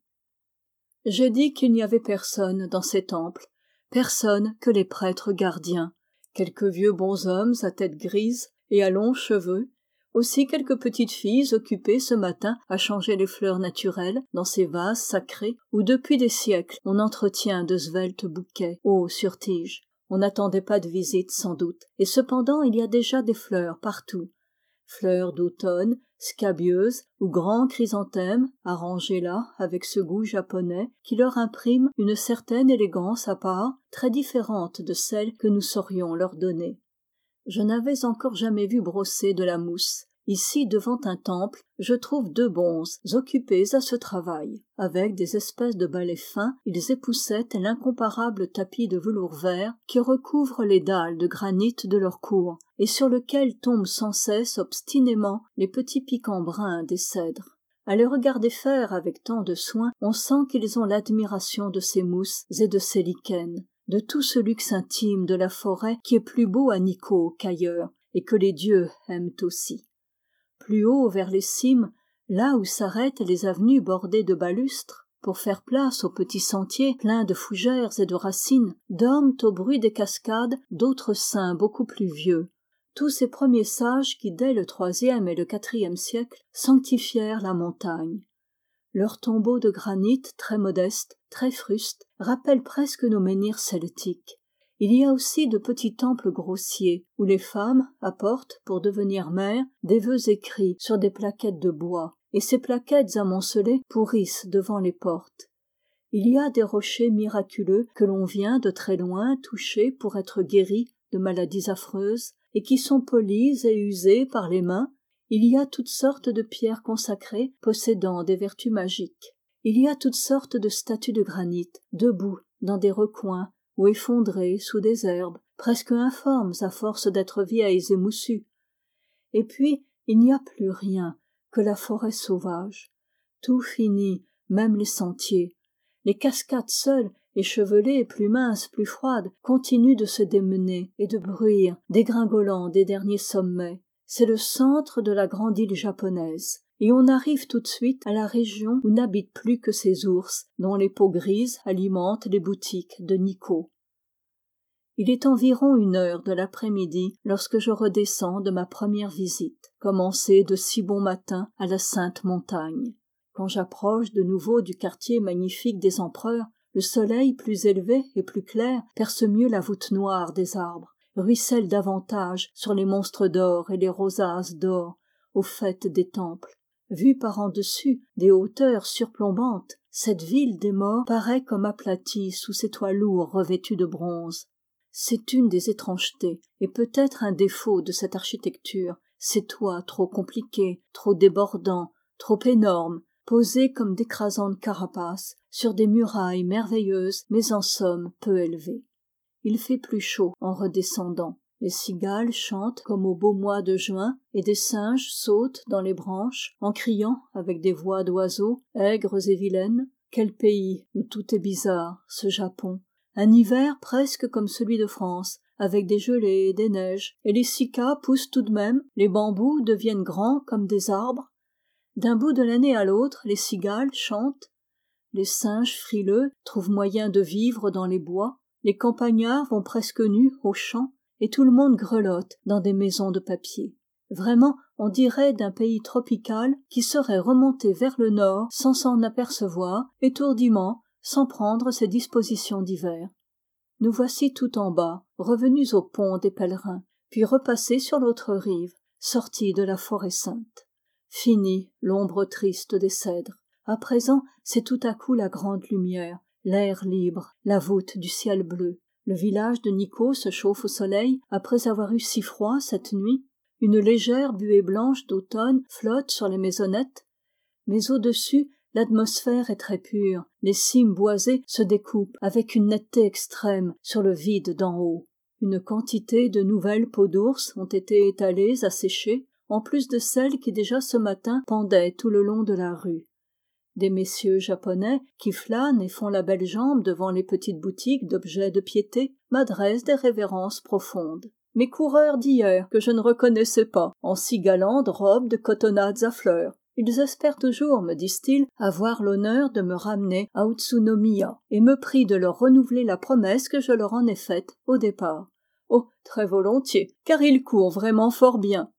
J'ai dit qu'il n'y avait personne dans ces temples, personne que les prêtres gardiens, quelques vieux bonshommes à tête grise et à longs cheveux, aussi quelques petites filles occupées ce matin à changer les fleurs naturelles dans ces vases sacrés où depuis des siècles on entretient de sveltes bouquets hauts sur tige. On n'attendait pas de visite sans doute, et cependant il y a déjà des fleurs partout. fleurs d'automne, scabieuses ou grands chrysanthèmes, arrangés là avec ce goût japonais qui leur imprime une certaine élégance à part, très différente de celle que nous saurions leur donner. Je n'avais encore jamais vu brosser de la mousse. Ici, devant un temple, je trouve deux bonzes occupés à ce travail. Avec des espèces de balais fins, ils époussettent l'incomparable tapis de velours vert qui recouvre les dalles de granit de leur cour et sur lequel tombent sans cesse obstinément les petits piquants bruns des cèdres. À les regarder faire avec tant de soin, on sent qu'ils ont l'admiration de ces mousses et de ces lichens, de tout ce luxe intime de la forêt qui est plus beau à Nikko qu'ailleurs et que les dieux aiment aussi. Plus haut vers les cimes, là où s'arrêtent les avenues bordées de balustres, pour faire place aux petits sentiers pleins de fougères et de racines, dorment au bruit des cascades d'autres saints beaucoup plus vieux. Tous ces premiers sages qui, dès le troisième et le quatrième siècle, sanctifièrent la montagne. Leurs tombeaux de granit très modestes, très frustes, rappellent presque nos menhirs celtiques. Il y a aussi de petits temples grossiers, où les femmes apportent, pour devenir mères, des vœux écrits sur des plaquettes de bois, et ces plaquettes amoncelées pourrissent devant les portes. Il y a des rochers miraculeux que l'on vient de très loin toucher pour être guéri de maladies affreuses, et qui sont polis et usés par les mains. Il y a toutes sortes de pierres consacrées possédant des vertus magiques. Il y a toutes sortes de statues de granit, debout dans des recoins, ou effondrées sous des herbes, presque informes à force d'être vieilles et moussues. Et puis, il n'y a plus rien que la forêt sauvage. Tout finit, même les sentiers. Les cascades seules, échevelées, plus minces, plus froides, continuent de se démener et de bruire, dégringolant des derniers sommets. C'est le centre de la grande île japonaise. Et on arrive tout de suite à la région où n'habitent plus que ces ours, dont les peaux grises alimentent les boutiques de Nikko. Il est environ une heure de l'après-midi lorsque je redescends de ma première visite, commencée de si bon matin à la Sainte Montagne. Quand j'approche de nouveau du quartier magnifique des empereurs, le soleil plus élevé et plus clair perce mieux la voûte noire des arbres, ruisselle davantage sur les monstres d'or et les rosaces d'or, aux fêtes des temples. Vue par en dessus des hauteurs surplombantes, cette ville des morts paraît comme aplatie sous ses toits lourds revêtus de bronze. C'est une des étrangetés, et peut-être un défaut de cette architecture, ces toits trop compliqués, trop débordants, trop énormes, posés comme d'écrasantes carapaces sur des murailles merveilleuses, mais en somme peu élevées. Il fait plus chaud en redescendant. Les cigales chantent comme au beau mois de juin, et des singes sautent dans les branches en criant avec des voix d'oiseaux, aigres et vilaines. Quel pays où tout est bizarre, ce Japon. Un hiver presque comme celui de France, avec des gelées et des neiges, et les cycas poussent tout de même, les bambous deviennent grands comme des arbres. D'un bout de l'année à l'autre, les cigales chantent. Les singes frileux trouvent moyen de vivre dans les bois. Les campagnards vont presque nus aux champs. Et tout le monde grelotte dans des maisons de papier. Vraiment, on dirait d'un pays tropical qui serait remonté vers le nord sans s'en apercevoir, étourdiment, sans prendre ses dispositions d'hiver. Nous voici tout en bas, revenus au pont des pèlerins, puis repassés sur l'autre rive, sortis de la forêt sainte. Fini l'ombre triste des cèdres. À présent, c'est tout à coup la grande lumière, l'air libre, la voûte du ciel bleu. Le village de Nikko se chauffe au soleil après avoir eu si froid cette nuit. Une légère buée blanche d'automne flotte sur les maisonnettes. Mais au-dessus, l'atmosphère est très pure. Les cimes boisées se découpent avec une netteté extrême sur le vide d'en haut. Une quantité de nouvelles peaux d'ours ont été étalées à sécher, en plus de celles qui déjà ce matin pendaient tout le long de la rue. Des messieurs japonais qui flânent et font la belle jambe devant les petites boutiques d'objets de piété m'adressent des révérences profondes. Mes coureurs d'hier que je ne reconnaissais pas en si galantes robes de cotonnades à fleurs. Ils espèrent toujours, me disent-ils, avoir l'honneur de me ramener à Utsunomiya et me prient de leur renouveler la promesse que je leur en ai faite au départ. Oh, très volontiers, car ils courent vraiment fort bien.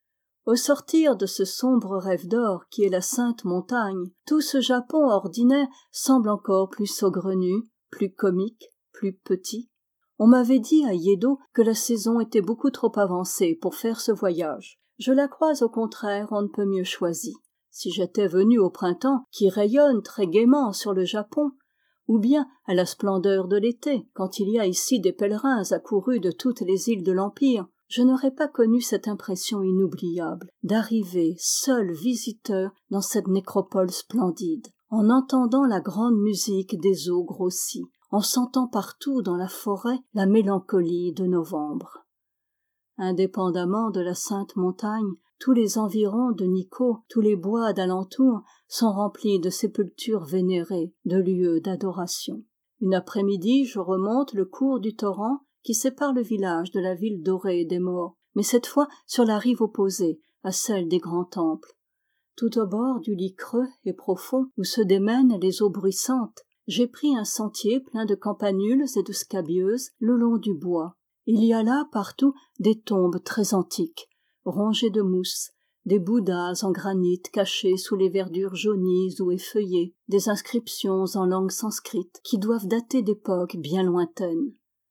Au sortir de ce sombre rêve d'or qui est la Sainte Montagne, tout ce Japon ordinaire semble encore plus saugrenu, plus comique, plus petit. On m'avait dit à Yedo que la saison était beaucoup trop avancée pour faire ce voyage. je la crois au contraire on ne peut mieux choisie. Si j'étais venu au printemps qui rayonne très gaiement sur le Japon, ou bien à la splendeur de l'été, quand il y a ici des pèlerins accourus de toutes les îles de l'Empire, je n'aurais pas connu cette impression inoubliable d'arriver seul visiteur dans cette nécropole splendide, en entendant la grande musique des eaux grossies, en sentant partout dans la forêt la mélancolie de novembre. Indépendamment de la sainte montagne, tous les environs de Nikko, tous les bois d'alentour sont remplis de sépultures vénérées, de lieux d'adoration. Une après-midi, je remonte le cours du torrent qui sépare le village de la ville dorée des morts, mais cette fois sur la rive opposée à celle des grands temples. Tout au bord du lit creux et profond où se démènent les eaux bruissantes, j'ai pris un sentier plein de campanules et de scabieuses le long du bois. Il y a là partout des tombes très antiques, rongées de mousse, des bouddhas en granit cachés sous les verdures jaunies ou effeuillées, des inscriptions en langue sanscrite qui doivent dater d'époques bien lointaines.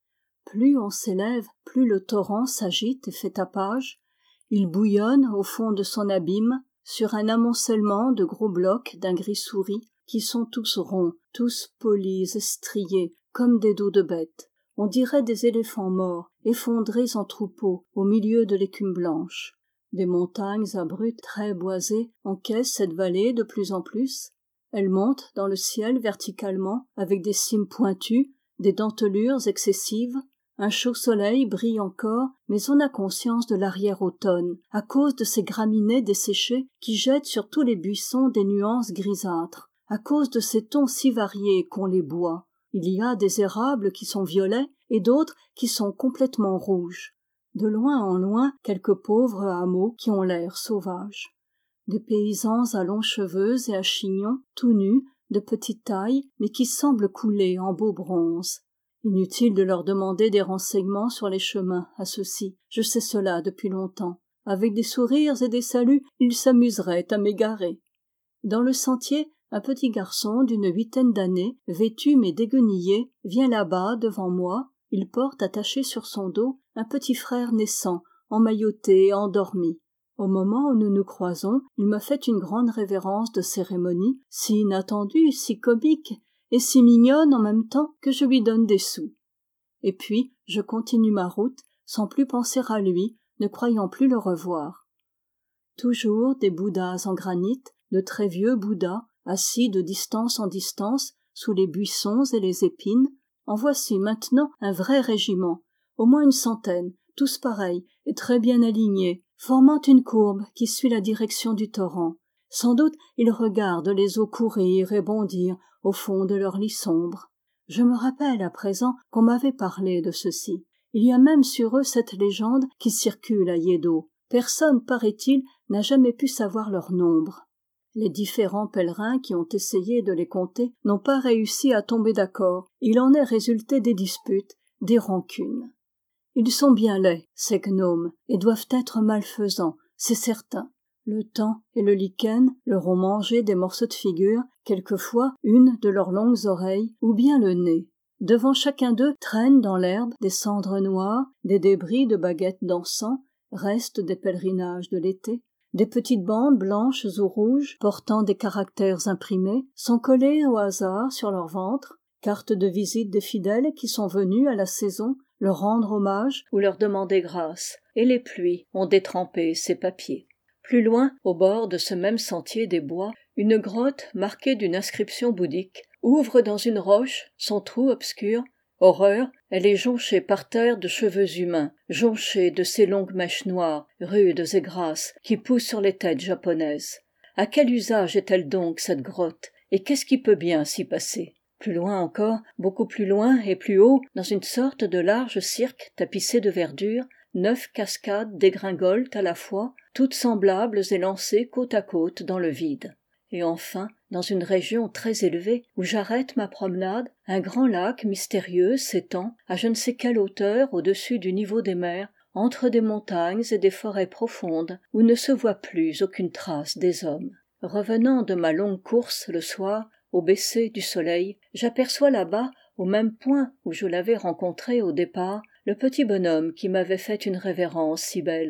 Plus on s'élève, plus le torrent s'agite et fait tapage. Il bouillonne au fond de son abîme, sur un amoncellement de gros blocs d'un gris souris, qui sont tous ronds, tous polis et striés, comme des dos de bêtes. On dirait des éléphants morts, effondrés en troupeaux, au milieu de l'écume blanche. Des montagnes abruptes, très boisées, encaissent cette vallée de plus en plus. Elles montent dans le ciel verticalement, avec des cimes pointues, des dentelures excessives. Un chaud soleil brille encore, mais on a conscience de l'arrière-automne, à cause de ces graminées desséchées qui jettent sur tous les buissons des nuances grisâtres, à cause de ces tons si variés qu'ont les bois. Il y a des érables qui sont violets et d'autres qui sont complètement rouges. De loin en loin, quelques pauvres hameaux qui ont l'air sauvages. Des paysans à longs cheveux et à chignons, tout nus, de petite taille, mais qui semblent couler en beau bronze. Inutile de leur demander des renseignements sur les chemins à ceux-ci, je sais cela depuis longtemps. Avec des sourires et des saluts, ils s'amuseraient à m'égarer. Dans le sentier, un petit garçon d'une huitaine d'années, vêtu mais déguenillé, vient là-bas devant moi. Il porte attaché sur son dos un petit frère naissant, emmailloté et endormi. Au moment où nous nous croisons, il me fait une grande révérence de cérémonie, si inattendue, si comique, et si mignonne en même temps que je lui donne des sous. Et puis, je continue ma route, sans plus penser à lui, ne croyant plus le revoir. Toujours des bouddhas en granit, de très vieux bouddhas, assis de distance en distance, sous les buissons et les épines. En voici maintenant un vrai régiment, au moins une centaine, tous pareils et très bien alignés, formant une courbe qui suit la direction du torrent. Sans doute ils regardent les eaux courir et bondir au fond de leur lit sombre. Je me rappelle à présent qu'on m'avait parlé de ceci. Il y a même sur eux cette légende qui circule à Yedo. Personne, paraît-il, n'a jamais pu savoir leur nombre. Les différents pèlerins qui ont essayé de les compter n'ont pas réussi à tomber d'accord. Il en est résulté des disputes, des rancunes. Ils sont bien laids, ces gnomes, et doivent être malfaisants, c'est certain. Le temps et le lichen leur ont mangé des morceaux de figure, quelquefois une de leurs longues oreilles, ou bien le nez. Devant chacun d'eux traînent dans l'herbe des cendres noires, des débris de baguettes d'encens, restes des pèlerinages de l'été. Des petites bandes blanches ou rouges, portant des caractères imprimés, sont collées au hasard sur leur ventre, cartes de visite des fidèles qui sont venus à la saison leur rendre hommage ou leur demander grâce, et les pluies ont détrempé ces papiers. Plus loin, au bord de ce même sentier des bois, une grotte marquée d'une inscription bouddhique ouvre dans une roche son trou obscur. Horreur, elle est jonchée par terre de cheveux humains, jonchée de ces longues mèches noires, rudes et grasses, qui poussent sur les têtes japonaises. À quel usage est-elle donc, cette grotte, et qu'est-ce qui peut bien s'y passer? Plus loin encore, beaucoup plus loin et plus haut, dans une sorte de large cirque tapissé de verdure, neuf cascades dégringolent à la fois, toutes semblables et lancées côte à côte dans le vide. Et enfin, dans une région très élevée, où j'arrête ma promenade, un grand lac mystérieux s'étend, à je ne sais quelle hauteur au-dessus du niveau des mers, entre des montagnes et des forêts profondes, où ne se voit plus aucune trace des hommes. Revenant de ma longue course le soir, au baisser du soleil, j'aperçois là-bas, au même point où je l'avais rencontré au départ, le petit bonhomme qui m'avait fait une révérence si belle.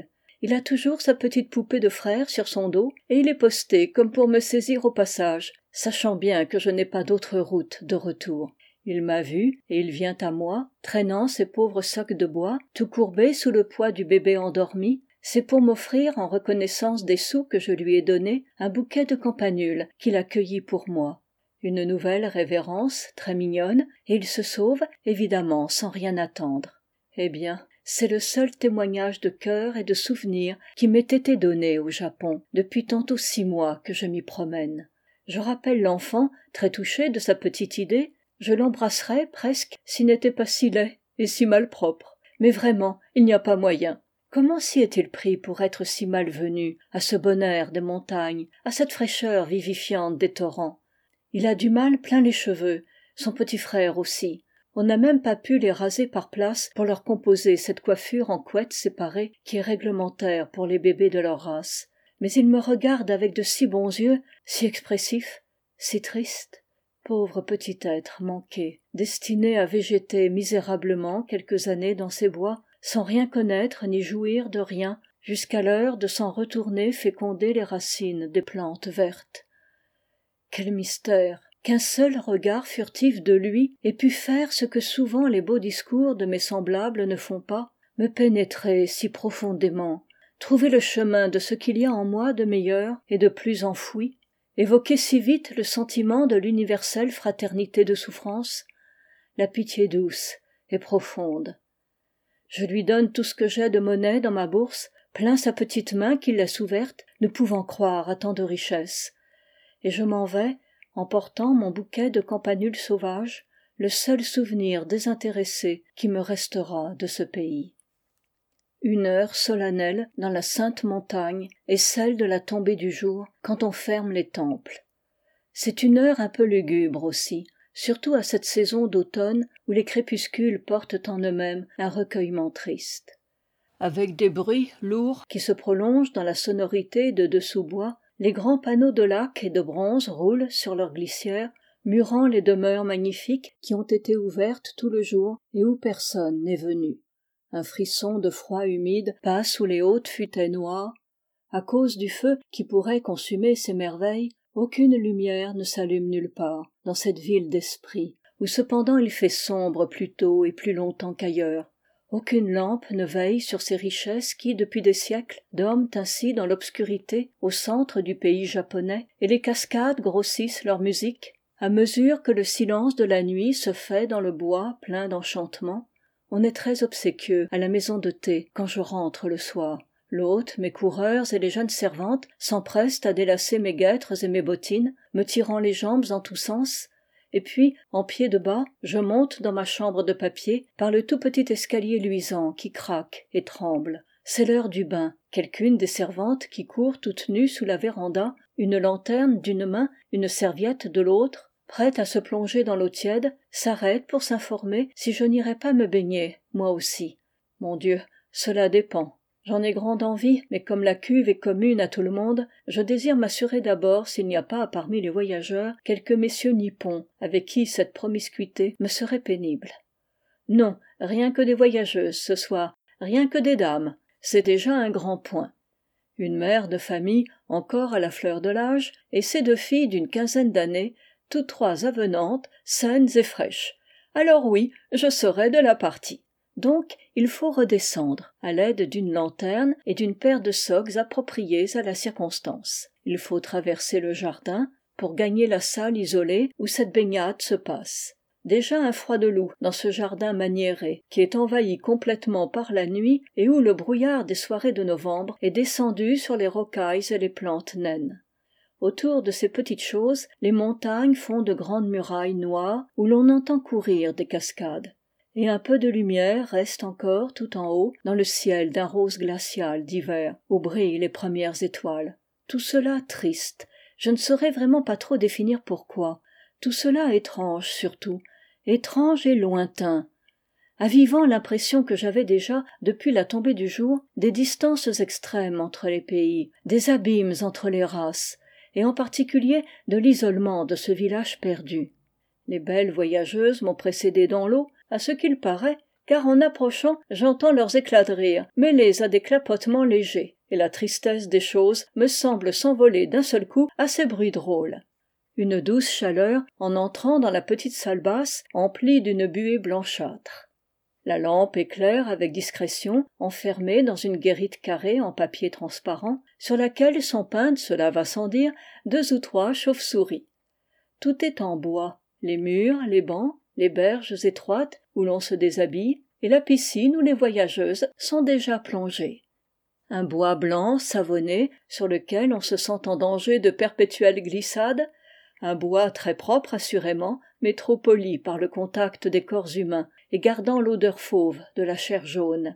Il a toujours sa petite poupée de frère sur son dos, et il est posté comme pour me saisir au passage, sachant bien que je n'ai pas d'autre route de retour. Il m'a vu, et il vient à moi, traînant ses pauvres sacs de bois, tout courbés sous le poids du bébé endormi. C'est pour m'offrir, en reconnaissance des sous que je lui ai donnés, un bouquet de campanules qu'il a cueillis pour moi. Une nouvelle révérence, très mignonne, et il se sauve, évidemment, sans rien attendre. Eh bien, c'est le seul témoignage de cœur et de souvenir qui m'ait été donné au Japon, depuis tantôt six mois que je m'y promène. Je rappelle l'enfant, très touché de sa petite idée, je l'embrasserais presque s'il n'était pas si laid et si malpropre. Mais vraiment, il n'y a pas moyen. Comment s'y est-il pris pour être si malvenu à ce bon air des montagnes, à cette fraîcheur vivifiante des torrents? Il a du mal plein les cheveux, son petit frère aussi. On n'a même pas pu les raser par place pour leur composer cette coiffure en couette séparée qui est réglementaire pour les bébés de leur race. Mais il me regarde avec de si bons yeux, si expressifs, si tristes. Pauvre petit être manqué, destiné à végéter misérablement quelques années dans ces bois, sans rien connaître ni jouir de rien, jusqu'à l'heure de s'en retourner féconder les racines des plantes vertes. Quel mystère qu'un seul regard furtif de lui ait pu faire ce que souvent les beaux discours de mes semblables ne font pas, me pénétrer si profondément, trouver le chemin de ce qu'il y a en moi de meilleur et de plus enfoui, évoquer si vite le sentiment de l'universelle fraternité de souffrance, la pitié douce et profonde. Je lui donne tout ce que j'ai de monnaie dans ma bourse, plains sa petite main qui laisse ouverte, ne pouvant croire à tant de richesses. Et je m'en vais, emportant mon bouquet de campanules sauvages, le seul souvenir désintéressé qui me restera de ce pays. Une heure solennelle dans la sainte montagne est celle de la tombée du jour quand on ferme les temples. C'est une heure un peu lugubre aussi, surtout à cette saison d'automne où les crépuscules portent en eux-mêmes un recueillement triste. Avec des bruits lourds qui se prolongent dans la sonorité de deux sous-bois, les grands panneaux de laque et de bronze roulent sur leurs glissières, murant les demeures magnifiques qui ont été ouvertes tout le jour et où personne n'est venu. Un frisson de froid humide passe sous les hautes futaie noires. À cause du feu qui pourrait consumer ces merveilles, aucune lumière ne s'allume nulle part dans cette ville d'esprit, où cependant il fait sombre plus tôt et plus longtemps qu'ailleurs. Aucune lampe ne veille sur ces richesses qui, depuis des siècles, dorment ainsi dans l'obscurité au centre du pays japonais, et les cascades grossissent leur musique, à mesure que le silence de la nuit se fait dans le bois plein d'enchantements. On est très obséquieux à la maison de thé quand je rentre le soir. L'hôte, mes coureurs et les jeunes servantes s'empressent à délacer mes guêtres et mes bottines, me tirant les jambes en tous sens. Et puis, en pied de bas, je monte dans ma chambre de papier par le tout petit escalier luisant qui craque et tremble. C'est l'heure du bain. Quelqu'une des servantes qui court toute nue sous la véranda, une lanterne d'une main, une serviette de l'autre, prête à se plonger dans l'eau tiède, s'arrête pour s'informer si je n'irais pas me baigner, moi aussi. Mon Dieu, cela dépend. J'en ai grande envie, mais comme la cuve est commune à tout le monde, je désire m'assurer d'abord s'il n'y a pas parmi les voyageurs quelques messieurs nippons avec qui cette promiscuité me serait pénible. Non, rien que des voyageuses ce soir, rien que des dames, c'est déjà un grand point. Une mère de famille encore à la fleur de l'âge et ses deux filles d'une quinzaine d'années, toutes trois avenantes, saines et fraîches. Alors oui, je serai de la partie. Donc, il faut redescendre, à l'aide d'une lanterne et d'une paire de socs appropriés à la circonstance. Il faut traverser le jardin pour gagner la salle isolée où cette baignade se passe. Déjà un froid de loup dans ce jardin maniéré, qui est envahi complètement par la nuit et où le brouillard des soirées de novembre est descendu sur les rocailles et les plantes naines. Autour de ces petites choses, les montagnes font de grandes murailles noires où l'on entend courir des cascades. Et un peu de lumière reste encore tout en haut dans le ciel d'un rose glacial d'hiver où brillent les premières étoiles. Tout cela triste, je ne saurais vraiment pas trop définir pourquoi. Tout cela étrange surtout, étrange et lointain, avivant l'impression que j'avais déjà depuis la tombée du jour des distances extrêmes entre les pays, des abîmes entre les races, et en particulier de l'isolement de ce village perdu. Les belles voyageuses m'ont précédé dans l'eau, à ce qu'il paraît, car en approchant j'entends leurs éclats de rire mêlés à des clapotements légers, et la tristesse des choses me semble s'envoler d'un seul coup à ces bruits drôles. Une douce chaleur, en entrant dans la petite salle basse, emplie d'une buée blanchâtre. La lampe éclaire avec discrétion, enfermée dans une guérite carrée en papier transparent, sur laquelle sont peintes, cela va sans dire, deux ou trois chauves-souris. Tout est en bois, les murs, les bancs, les berges étroites où l'on se déshabille, et la piscine où les voyageuses sont déjà plongées. Un bois blanc, savonné, sur lequel on se sent en danger de perpétuelle glissade, un bois très propre assurément, mais trop poli par le contact des corps humains et gardant l'odeur fauve de la chair jaune.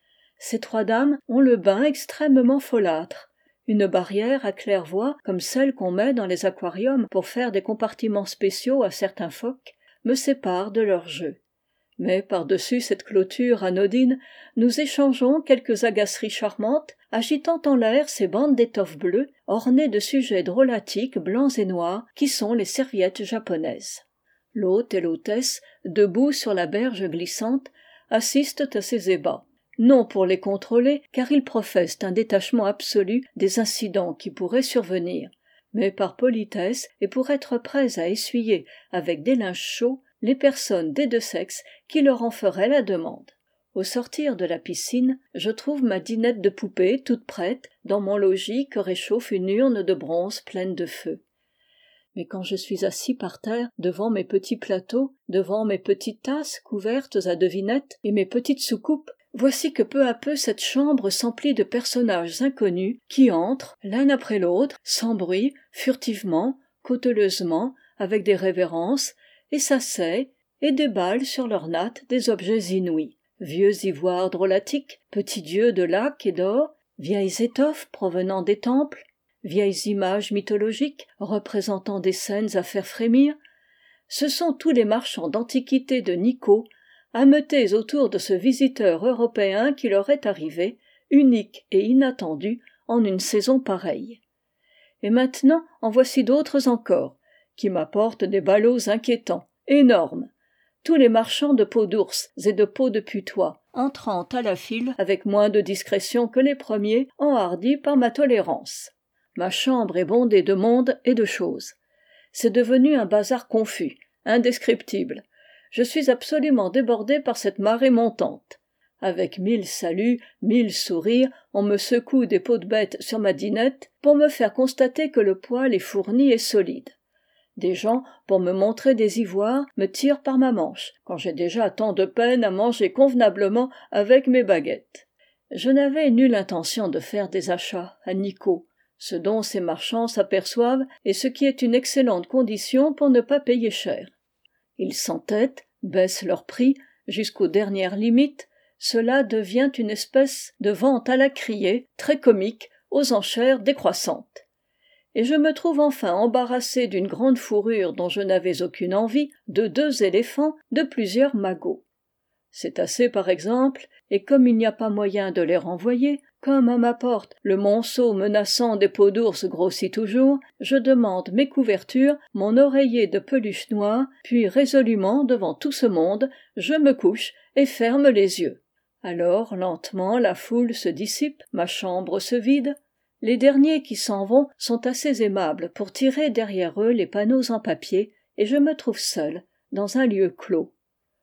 Ces trois dames ont le bain extrêmement folâtre. Une barrière à claire-voie, comme celle qu'on met dans les aquariums pour faire des compartiments spéciaux à certains phoques, me sépare de leur jeu. Mais par-dessus cette clôture anodine, nous échangeons quelques agaceries charmantes, agitant en l'air ces bandes d'étoffe bleue, ornées de sujets drôlatiques blancs et noirs, qui sont les serviettes japonaises. L'hôte et l'hôtesse, debout sur la berge glissante, assistent à ces ébats. Non pour les contrôler, car ils professent un détachement absolu des incidents qui pourraient survenir, mais par politesse et pour être prêts à essuyer avec des linges chauds les personnes des deux sexes qui leur en feraient la demande. Au sortir de la piscine, je trouve ma dinette de poupée toute prête dans mon logis que réchauffe une urne de bronze pleine de feu. Mais quand je suis assis par terre, devant mes petits plateaux, devant mes petites tasses couvertes à devinettes et mes petites soucoupes, voici que peu à peu cette chambre s'emplit de personnages inconnus qui entrent, l'un après l'autre, sans bruit, furtivement, cauteleusement, avec des révérences, et s'asseyent et déballent sur leurs nattes des objets inouïs. Vieux ivoires drôlatiques, petits dieux de laque et d'or, vieilles étoffes provenant des temples, vieilles images mythologiques représentant des scènes à faire frémir, ce sont tous les marchands d'antiquités de Nikko, ameutés autour de ce visiteur européen qui leur est arrivé, unique et inattendu, en une saison pareille. Et maintenant, en voici d'autres encore, qui m'apportent des ballots inquiétants, énormes, tous les marchands de peaux d'ours et de peaux de putois, entrant à la file avec moins de discrétion que les premiers, enhardis par ma tolérance. Ma chambre est bondée de monde et de choses. C'est devenu un bazar confus, indescriptible. Je suis absolument débordé par cette marée montante. Avec mille saluts, mille sourires, on me secoue des peaux de bête sur ma dinette pour me faire constater que le poêle est fourni et solide. Des gens, pour me montrer des ivoires, me tirent par ma manche, quand j'ai déjà tant de peine à manger convenablement avec mes baguettes. Je n'avais nulle intention de faire des achats à Nikko, ce dont ces marchands s'aperçoivent et ce qui est une excellente condition pour ne pas payer cher. Ils s'entêtent, baissent leurs prix jusqu'aux dernières limites, cela devient une espèce de vente à la criée, très comique, aux enchères décroissantes. Et je me trouve enfin embarrassé d'une grande fourrure dont je n'avais aucune envie, de deux éléphants, de plusieurs magots. C'est assez par exemple, et comme il n'y a pas moyen de les renvoyer, comme à ma porte le monceau menaçant des peaux d'ours grossit toujours, je demande mes couvertures, mon oreiller de peluche noire, puis résolument devant tout ce monde, je me couche et ferme les yeux. Alors lentement la foule se dissipe, ma chambre se vide. Les derniers qui s'en vont sont assez aimables pour tirer derrière eux les panneaux en papier, et je me trouve seul, dans un lieu clos.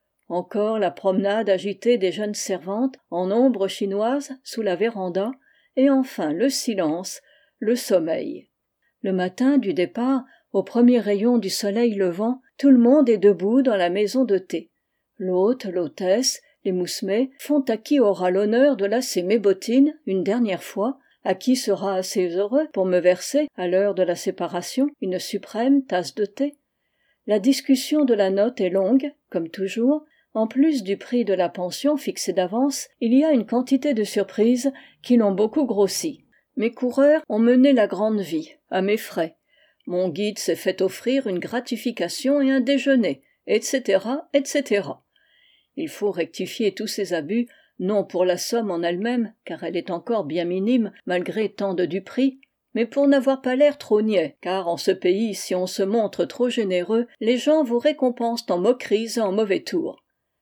Encore la promenade agitée des jeunes servantes, en ombre chinoise, sous la véranda, et enfin le silence, le sommeil. Le matin du départ, au premier rayon du soleil levant, tout le monde est debout dans la maison de thé. L'hôte, l'hôtesse, les moussemets font à qui aura l'honneur de lasser mes bottines une dernière fois, à qui sera assez heureux pour me verser, à l'heure de la séparation, une suprême tasse de thé. La discussion de la note est longue, comme toujours. En plus du prix de la pension fixé d'avance, il y a une quantité de surprises qui l'ont beaucoup grossi. Mes coureurs ont mené la grande vie, à mes frais. Mon guide s'est fait offrir une gratification et un déjeuner, et cetera, et cetera. Il faut rectifier tous ces abus, non pour la somme en elle-même, car elle est encore bien minime, malgré tant de duperies, mais pour n'avoir pas l'air trop niais, car en ce pays, si on se montre trop généreux, les gens vous récompensent en moqueries et en mauvais tours.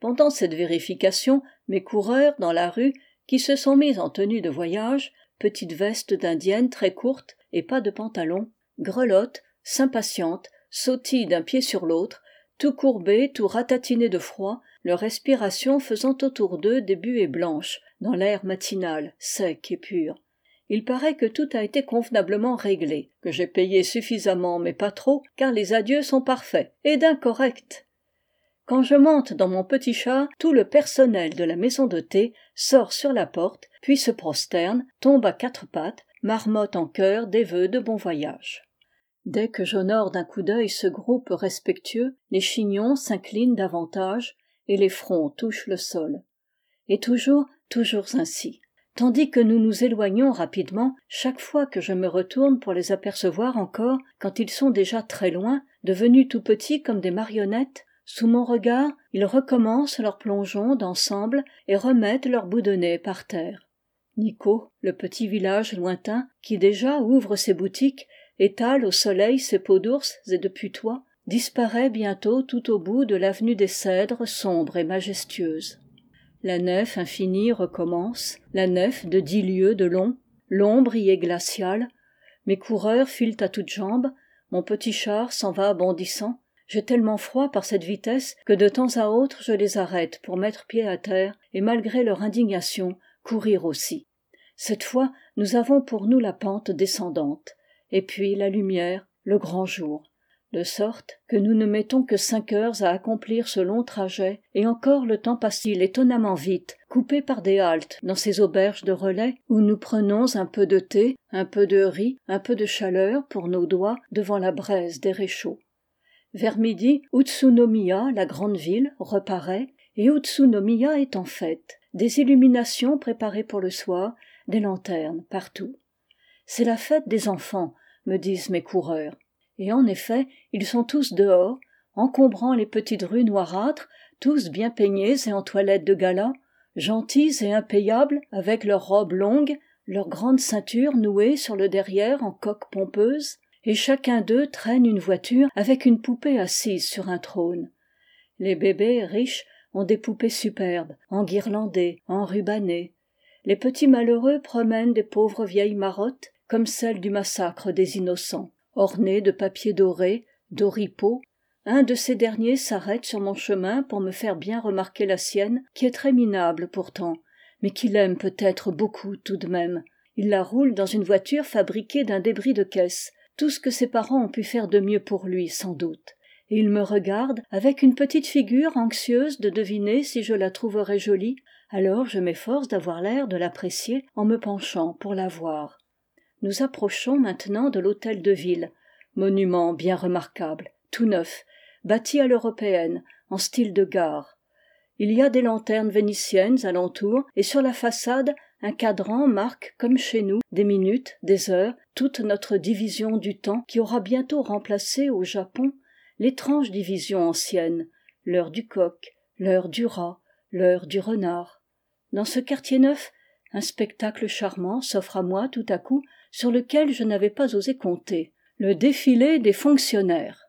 Pendant cette vérification, mes coureurs dans la rue, qui se sont mis en tenue de voyage, petite veste d'indienne très courte et pas de pantalon, grelottent, s'impatientent, sautillent d'un pied sur l'autre, tout courbés, tout ratatinés de froid, leur respiration faisant autour d'eux des buées blanches, dans l'air matinal, sec et pur. Il paraît que tout a été convenablement réglé, que j'ai payé suffisamment mais pas trop, car les adieux sont parfaits, et d'un correct. Quand je monte dans mon petit char, tout le personnel de la maison de thé sort sur la porte, puis se prosterne, tombe à quatre pattes, marmotte en chœur des vœux de bon voyage. Dès que j'honore d'un coup d'œil ce groupe respectueux, les chignons s'inclinent davantage et les fronts touchent le sol. Et toujours, toujours ainsi. Tandis que nous nous éloignons rapidement, chaque fois que je me retourne pour les apercevoir encore, quand ils sont déjà très loin, devenus tout petits comme des marionnettes, sous mon regard, ils recommencent leur plongeon d'ensemble et remettent leur bout de nez par terre. Nico, le petit village lointain, qui déjà ouvre ses boutiques, étale au soleil ses peaux d'ours et de putois, disparaît bientôt tout au bout de l'avenue des cèdres sombre et majestueuse. La nef infinie recommence, la nef de dix lieues de long, l'ombre y est glaciale, mes coureurs filent à toutes jambes, mon petit char s'en va bondissant, j'ai tellement froid par cette vitesse que de temps à autre je les arrête pour mettre pied à terre et malgré leur indignation, courir aussi. Cette fois, nous avons pour nous la pente descendante, et puis la lumière, le grand jour. De sorte que nous ne mettons que cinq heures à accomplir ce long trajet, et encore le temps passe-t-il étonnamment vite, coupé par des haltes dans ces auberges de relais où nous prenons un peu de thé, un peu de riz, un peu de chaleur pour nos doigts devant la braise des réchauds. Vers midi, Utsunomiya, la grande ville, reparaît, et Utsunomiya est en fête. Des illuminations préparées pour le soir, des lanternes partout. C'est la fête des enfants, me disent mes coureurs. Et en effet, ils sont tous dehors, encombrant les petites rues noirâtres, tous bien peignés et en toilette de gala, gentils et impayables avec leurs robes longues, leurs grandes ceintures nouées sur le derrière en coque pompeuse, et chacun d'eux traîne une voiture avec une poupée assise sur un trône. Les bébés riches ont des poupées superbes, enguirlandées, enrubannées. Les petits malheureux promènent des pauvres vieilles marottes, comme celle du massacre des innocents, ornées de papier doré, d'oripeaux. Un de ces derniers s'arrête sur mon chemin pour me faire bien remarquer la sienne, qui est très minable pourtant, mais qu'il aime peut-être beaucoup tout de même. Il la roule dans une voiture fabriquée d'un débris de caisse, tout ce que ses parents ont pu faire de mieux pour lui, sans doute. Et il me regarde avec une petite figure anxieuse de deviner si je la trouverais jolie, alors je m'efforce d'avoir l'air de l'apprécier en me penchant pour la voir. Nous approchons maintenant de l'hôtel de ville, monument bien remarquable, tout neuf, bâti à l'européenne, en style de gare. Il y a des lanternes vénitiennes alentour, et sur la façade, un cadran marque, comme chez nous, des minutes, des heures, toute notre division du temps qui aura bientôt remplacé au Japon l'étrange division ancienne, l'heure du coq, l'heure du rat, l'heure du renard. Dans ce quartier neuf, un spectacle charmant s'offre à moi tout à coup, sur lequel je n'avais pas osé compter, le défilé des fonctionnaires.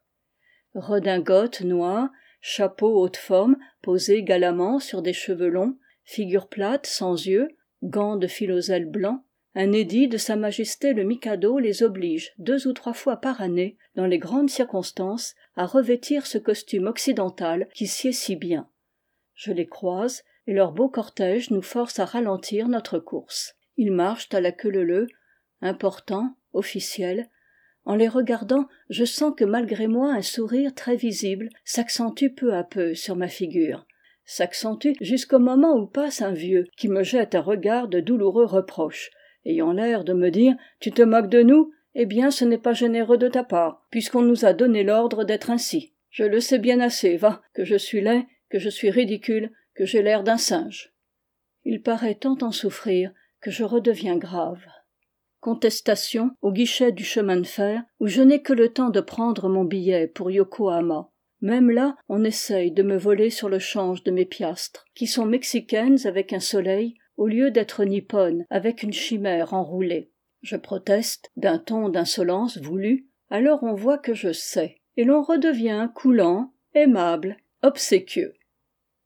Redingote noire, chapeau haute forme posé galamment sur des cheveux longs, figure plate sans yeux, gants de filoselle blanc, un édit de Sa Majesté le Mikado les oblige deux ou trois fois par année, dans les grandes circonstances, à revêtir ce costume occidental qui sied si bien. Je les croise, et leur beau cortège nous force à ralentir notre course. Ils marchent à la queue leu-leu, importants, officiels. En les regardant, je sens que malgré moi un sourire très visible s'accentue peu à peu sur ma figure. S'accentue jusqu'au moment où passe un vieux qui me jette un regard de douloureux reproche, ayant l'air de me dire « Tu te moques de nous ? Eh bien, ce n'est pas généreux de ta part, puisqu'on nous a donné l'ordre d'être ainsi. Je le sais bien assez, va, que je suis laid, que je suis ridicule, que j'ai l'air d'un singe. » Il paraît tant en souffrir que je redeviens grave. Contestation au guichet du chemin de fer, où je n'ai que le temps de prendre mon billet pour Yokohama. Même là, on essaye de me voler sur le change de mes piastres, qui sont mexicaines avec un soleil, au lieu d'être nippones avec une chimère enroulée. Je proteste, d'un ton d'insolence voulu, alors on voit que je sais, et l'on redevient coulant, aimable, obséquieux.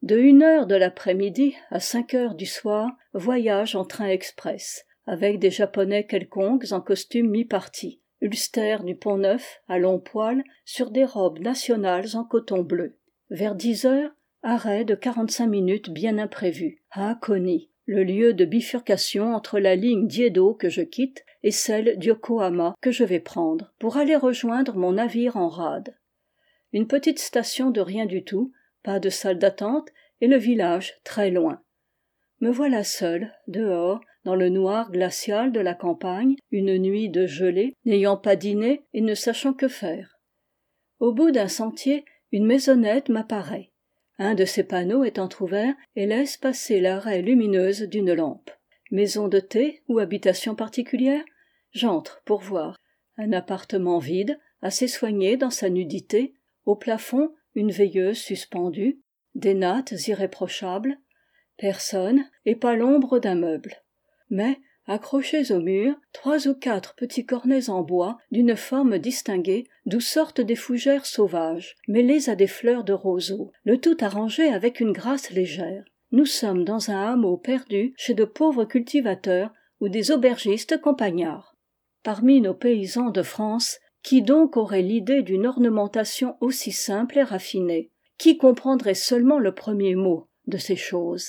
De une heure de l'après-midi à cinq heures du soir, voyage en train express, avec des Japonais quelconques en costume mi-parti, Ulster du Pont-Neuf, à longs poils, sur des robes nationales en coton bleu. Vers dix heures, arrêt de quarante-cinq minutes bien imprévu, à Hakone, le lieu de bifurcation entre la ligne d'Iedo que je quitte et celle d'Yokohama que je vais prendre, pour aller rejoindre mon navire en rade. Une petite station de rien du tout, pas de salle d'attente, et le village très loin. Me voilà seul, dehors, dans le noir glacial de la campagne, une nuit de gelée, n'ayant pas dîné et ne sachant que faire. Au bout d'un sentier, une maisonnette m'apparaît. Un de ses panneaux est entr'ouvert et laisse passer la raie lumineuse d'une lampe. Maison de thé ou habitation particulière ? J'entre pour voir. Un appartement vide, assez soigné dans sa nudité. Au plafond, une veilleuse suspendue. Des nattes irréprochables. Personne et pas l'ombre d'un meuble. Mais, accrochés au mur, trois ou quatre petits cornets en bois d'une forme distinguée, d'où sortent des fougères sauvages, mêlées à des fleurs de roseau, le tout arrangé avec une grâce légère. Nous sommes dans un hameau perdu chez de pauvres cultivateurs ou des aubergistes campagnards. Parmi nos paysans de France, qui donc aurait l'idée d'une ornementation aussi simple et raffinée? Qui comprendrait seulement le premier mot de ces choses?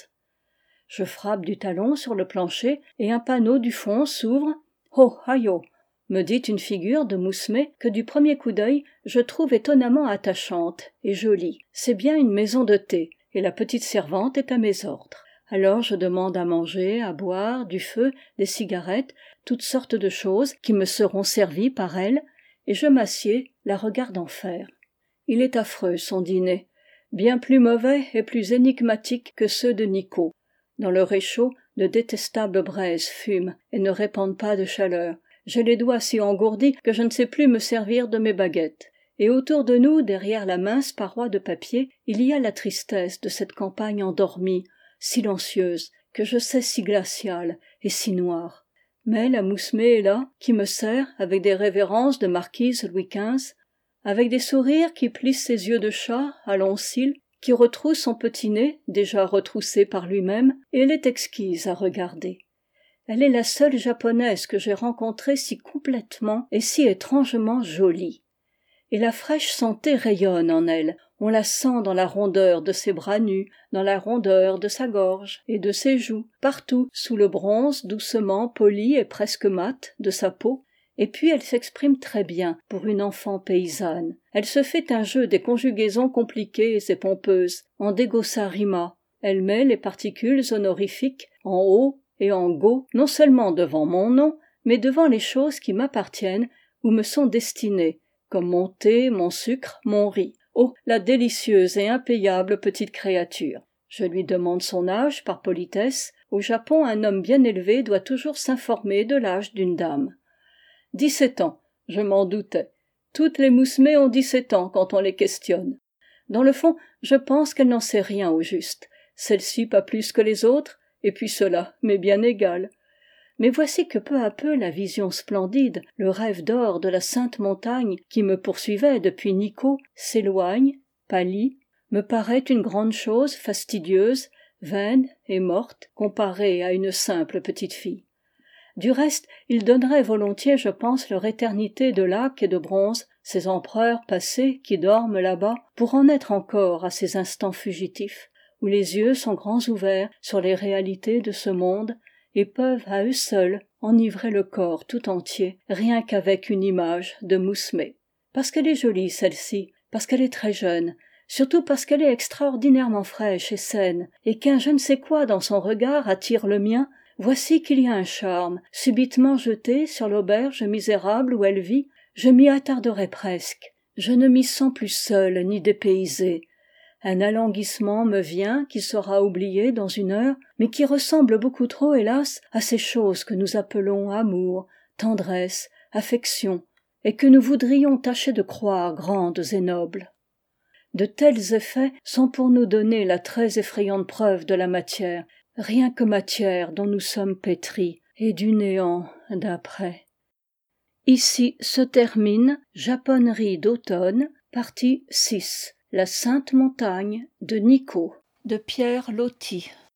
Je frappe du talon sur le plancher et un panneau du fond s'ouvre. « Oh, aïe-oh !» me dit une figure de moussemée que du premier coup d'œil je trouve étonnamment attachante et jolie. C'est bien une maison de thé et la petite servante est à mes ordres. Alors je demande à manger, à boire, du feu, des cigarettes, toutes sortes de choses qui me seront servies par elle, et je m'assieds, la regardant faire. Il est affreux son dîner, bien plus mauvais et plus énigmatique que ceux de Nikko. Dans le réchaud, de détestables braises fument et ne répandent pas de chaleur. J'ai les doigts si engourdis que je ne sais plus me servir de mes baguettes. Et autour de nous, derrière la mince paroi de papier, il y a la tristesse de cette campagne endormie, silencieuse, que je sais si glaciale et si noire. Mais la moussemée est là, qui me sert, avec des révérences de marquise Louis quinze, avec des sourires qui plissent ses yeux de chat à longs cils, qui retrousse son petit nez, déjà retroussé par lui-même, et elle est exquise à regarder. Elle est la seule japonaise que j'ai rencontrée si complètement et si étrangement jolie. Et la fraîche santé rayonne en elle, on la sent dans la rondeur de ses bras nus, dans la rondeur de sa gorge et de ses joues, partout sous le bronze doucement poli et presque mat de sa peau. Et puis elle s'exprime très bien pour une enfant paysanne. Elle se fait un jeu des conjugaisons compliquées et pompeuses, en degosa-rima. Elle met les particules honorifiques en haut et en go, non seulement devant mon nom, mais devant les choses qui m'appartiennent ou me sont destinées, comme mon thé, mon sucre, mon riz. Oh, la délicieuse et impayable petite créature. Je lui demande son âge par politesse. Au Japon, un homme bien élevé doit toujours s'informer de l'âge d'une dame. Dix-sept ans, je m'en doutais. Toutes les moussemées ont dix-sept ans quand on les questionne. Dans le fond, je pense qu'elle n'en sait rien au juste. Celle-ci pas plus que les autres, et puis cela m'est bien égal. Mais voici que peu à peu la vision splendide, le rêve d'or de la sainte montagne qui me poursuivait depuis Nikko, s'éloigne, pâlit, me paraît une grande chose fastidieuse, vaine et morte, comparée à une simple petite fille. Du reste, ils donneraient volontiers, je pense, leur éternité de lac et de bronze, ces empereurs passés qui dorment là-bas, pour en être encore à ces instants fugitifs, où les yeux sont grands ouverts sur les réalités de ce monde, et peuvent à eux seuls enivrer le corps tout entier, rien qu'avec une image de moussemée. Parce qu'elle est jolie, celle-ci, parce qu'elle est très jeune, surtout parce qu'elle est extraordinairement fraîche et saine, et qu'un je ne sais quoi dans son regard attire le mien, voici qu'il y a un charme, subitement jeté sur l'auberge misérable où elle vit, je m'y attarderai presque. Je ne m'y sens plus seule ni dépaysée. Un alanguissement me vient qui sera oublié dans une heure, mais qui ressemble beaucoup trop, hélas, à ces choses que nous appelons amour, tendresse, affection, et que nous voudrions tâcher de croire grandes et nobles. De tels effets sont pour nous donner la très effrayante preuve de la matière, rien que matière dont nous sommes pétris, et du néant d'après. Ici se termine Japonerie d'automne, partie six. La sainte montagne de Nikko. de Pierre Loti.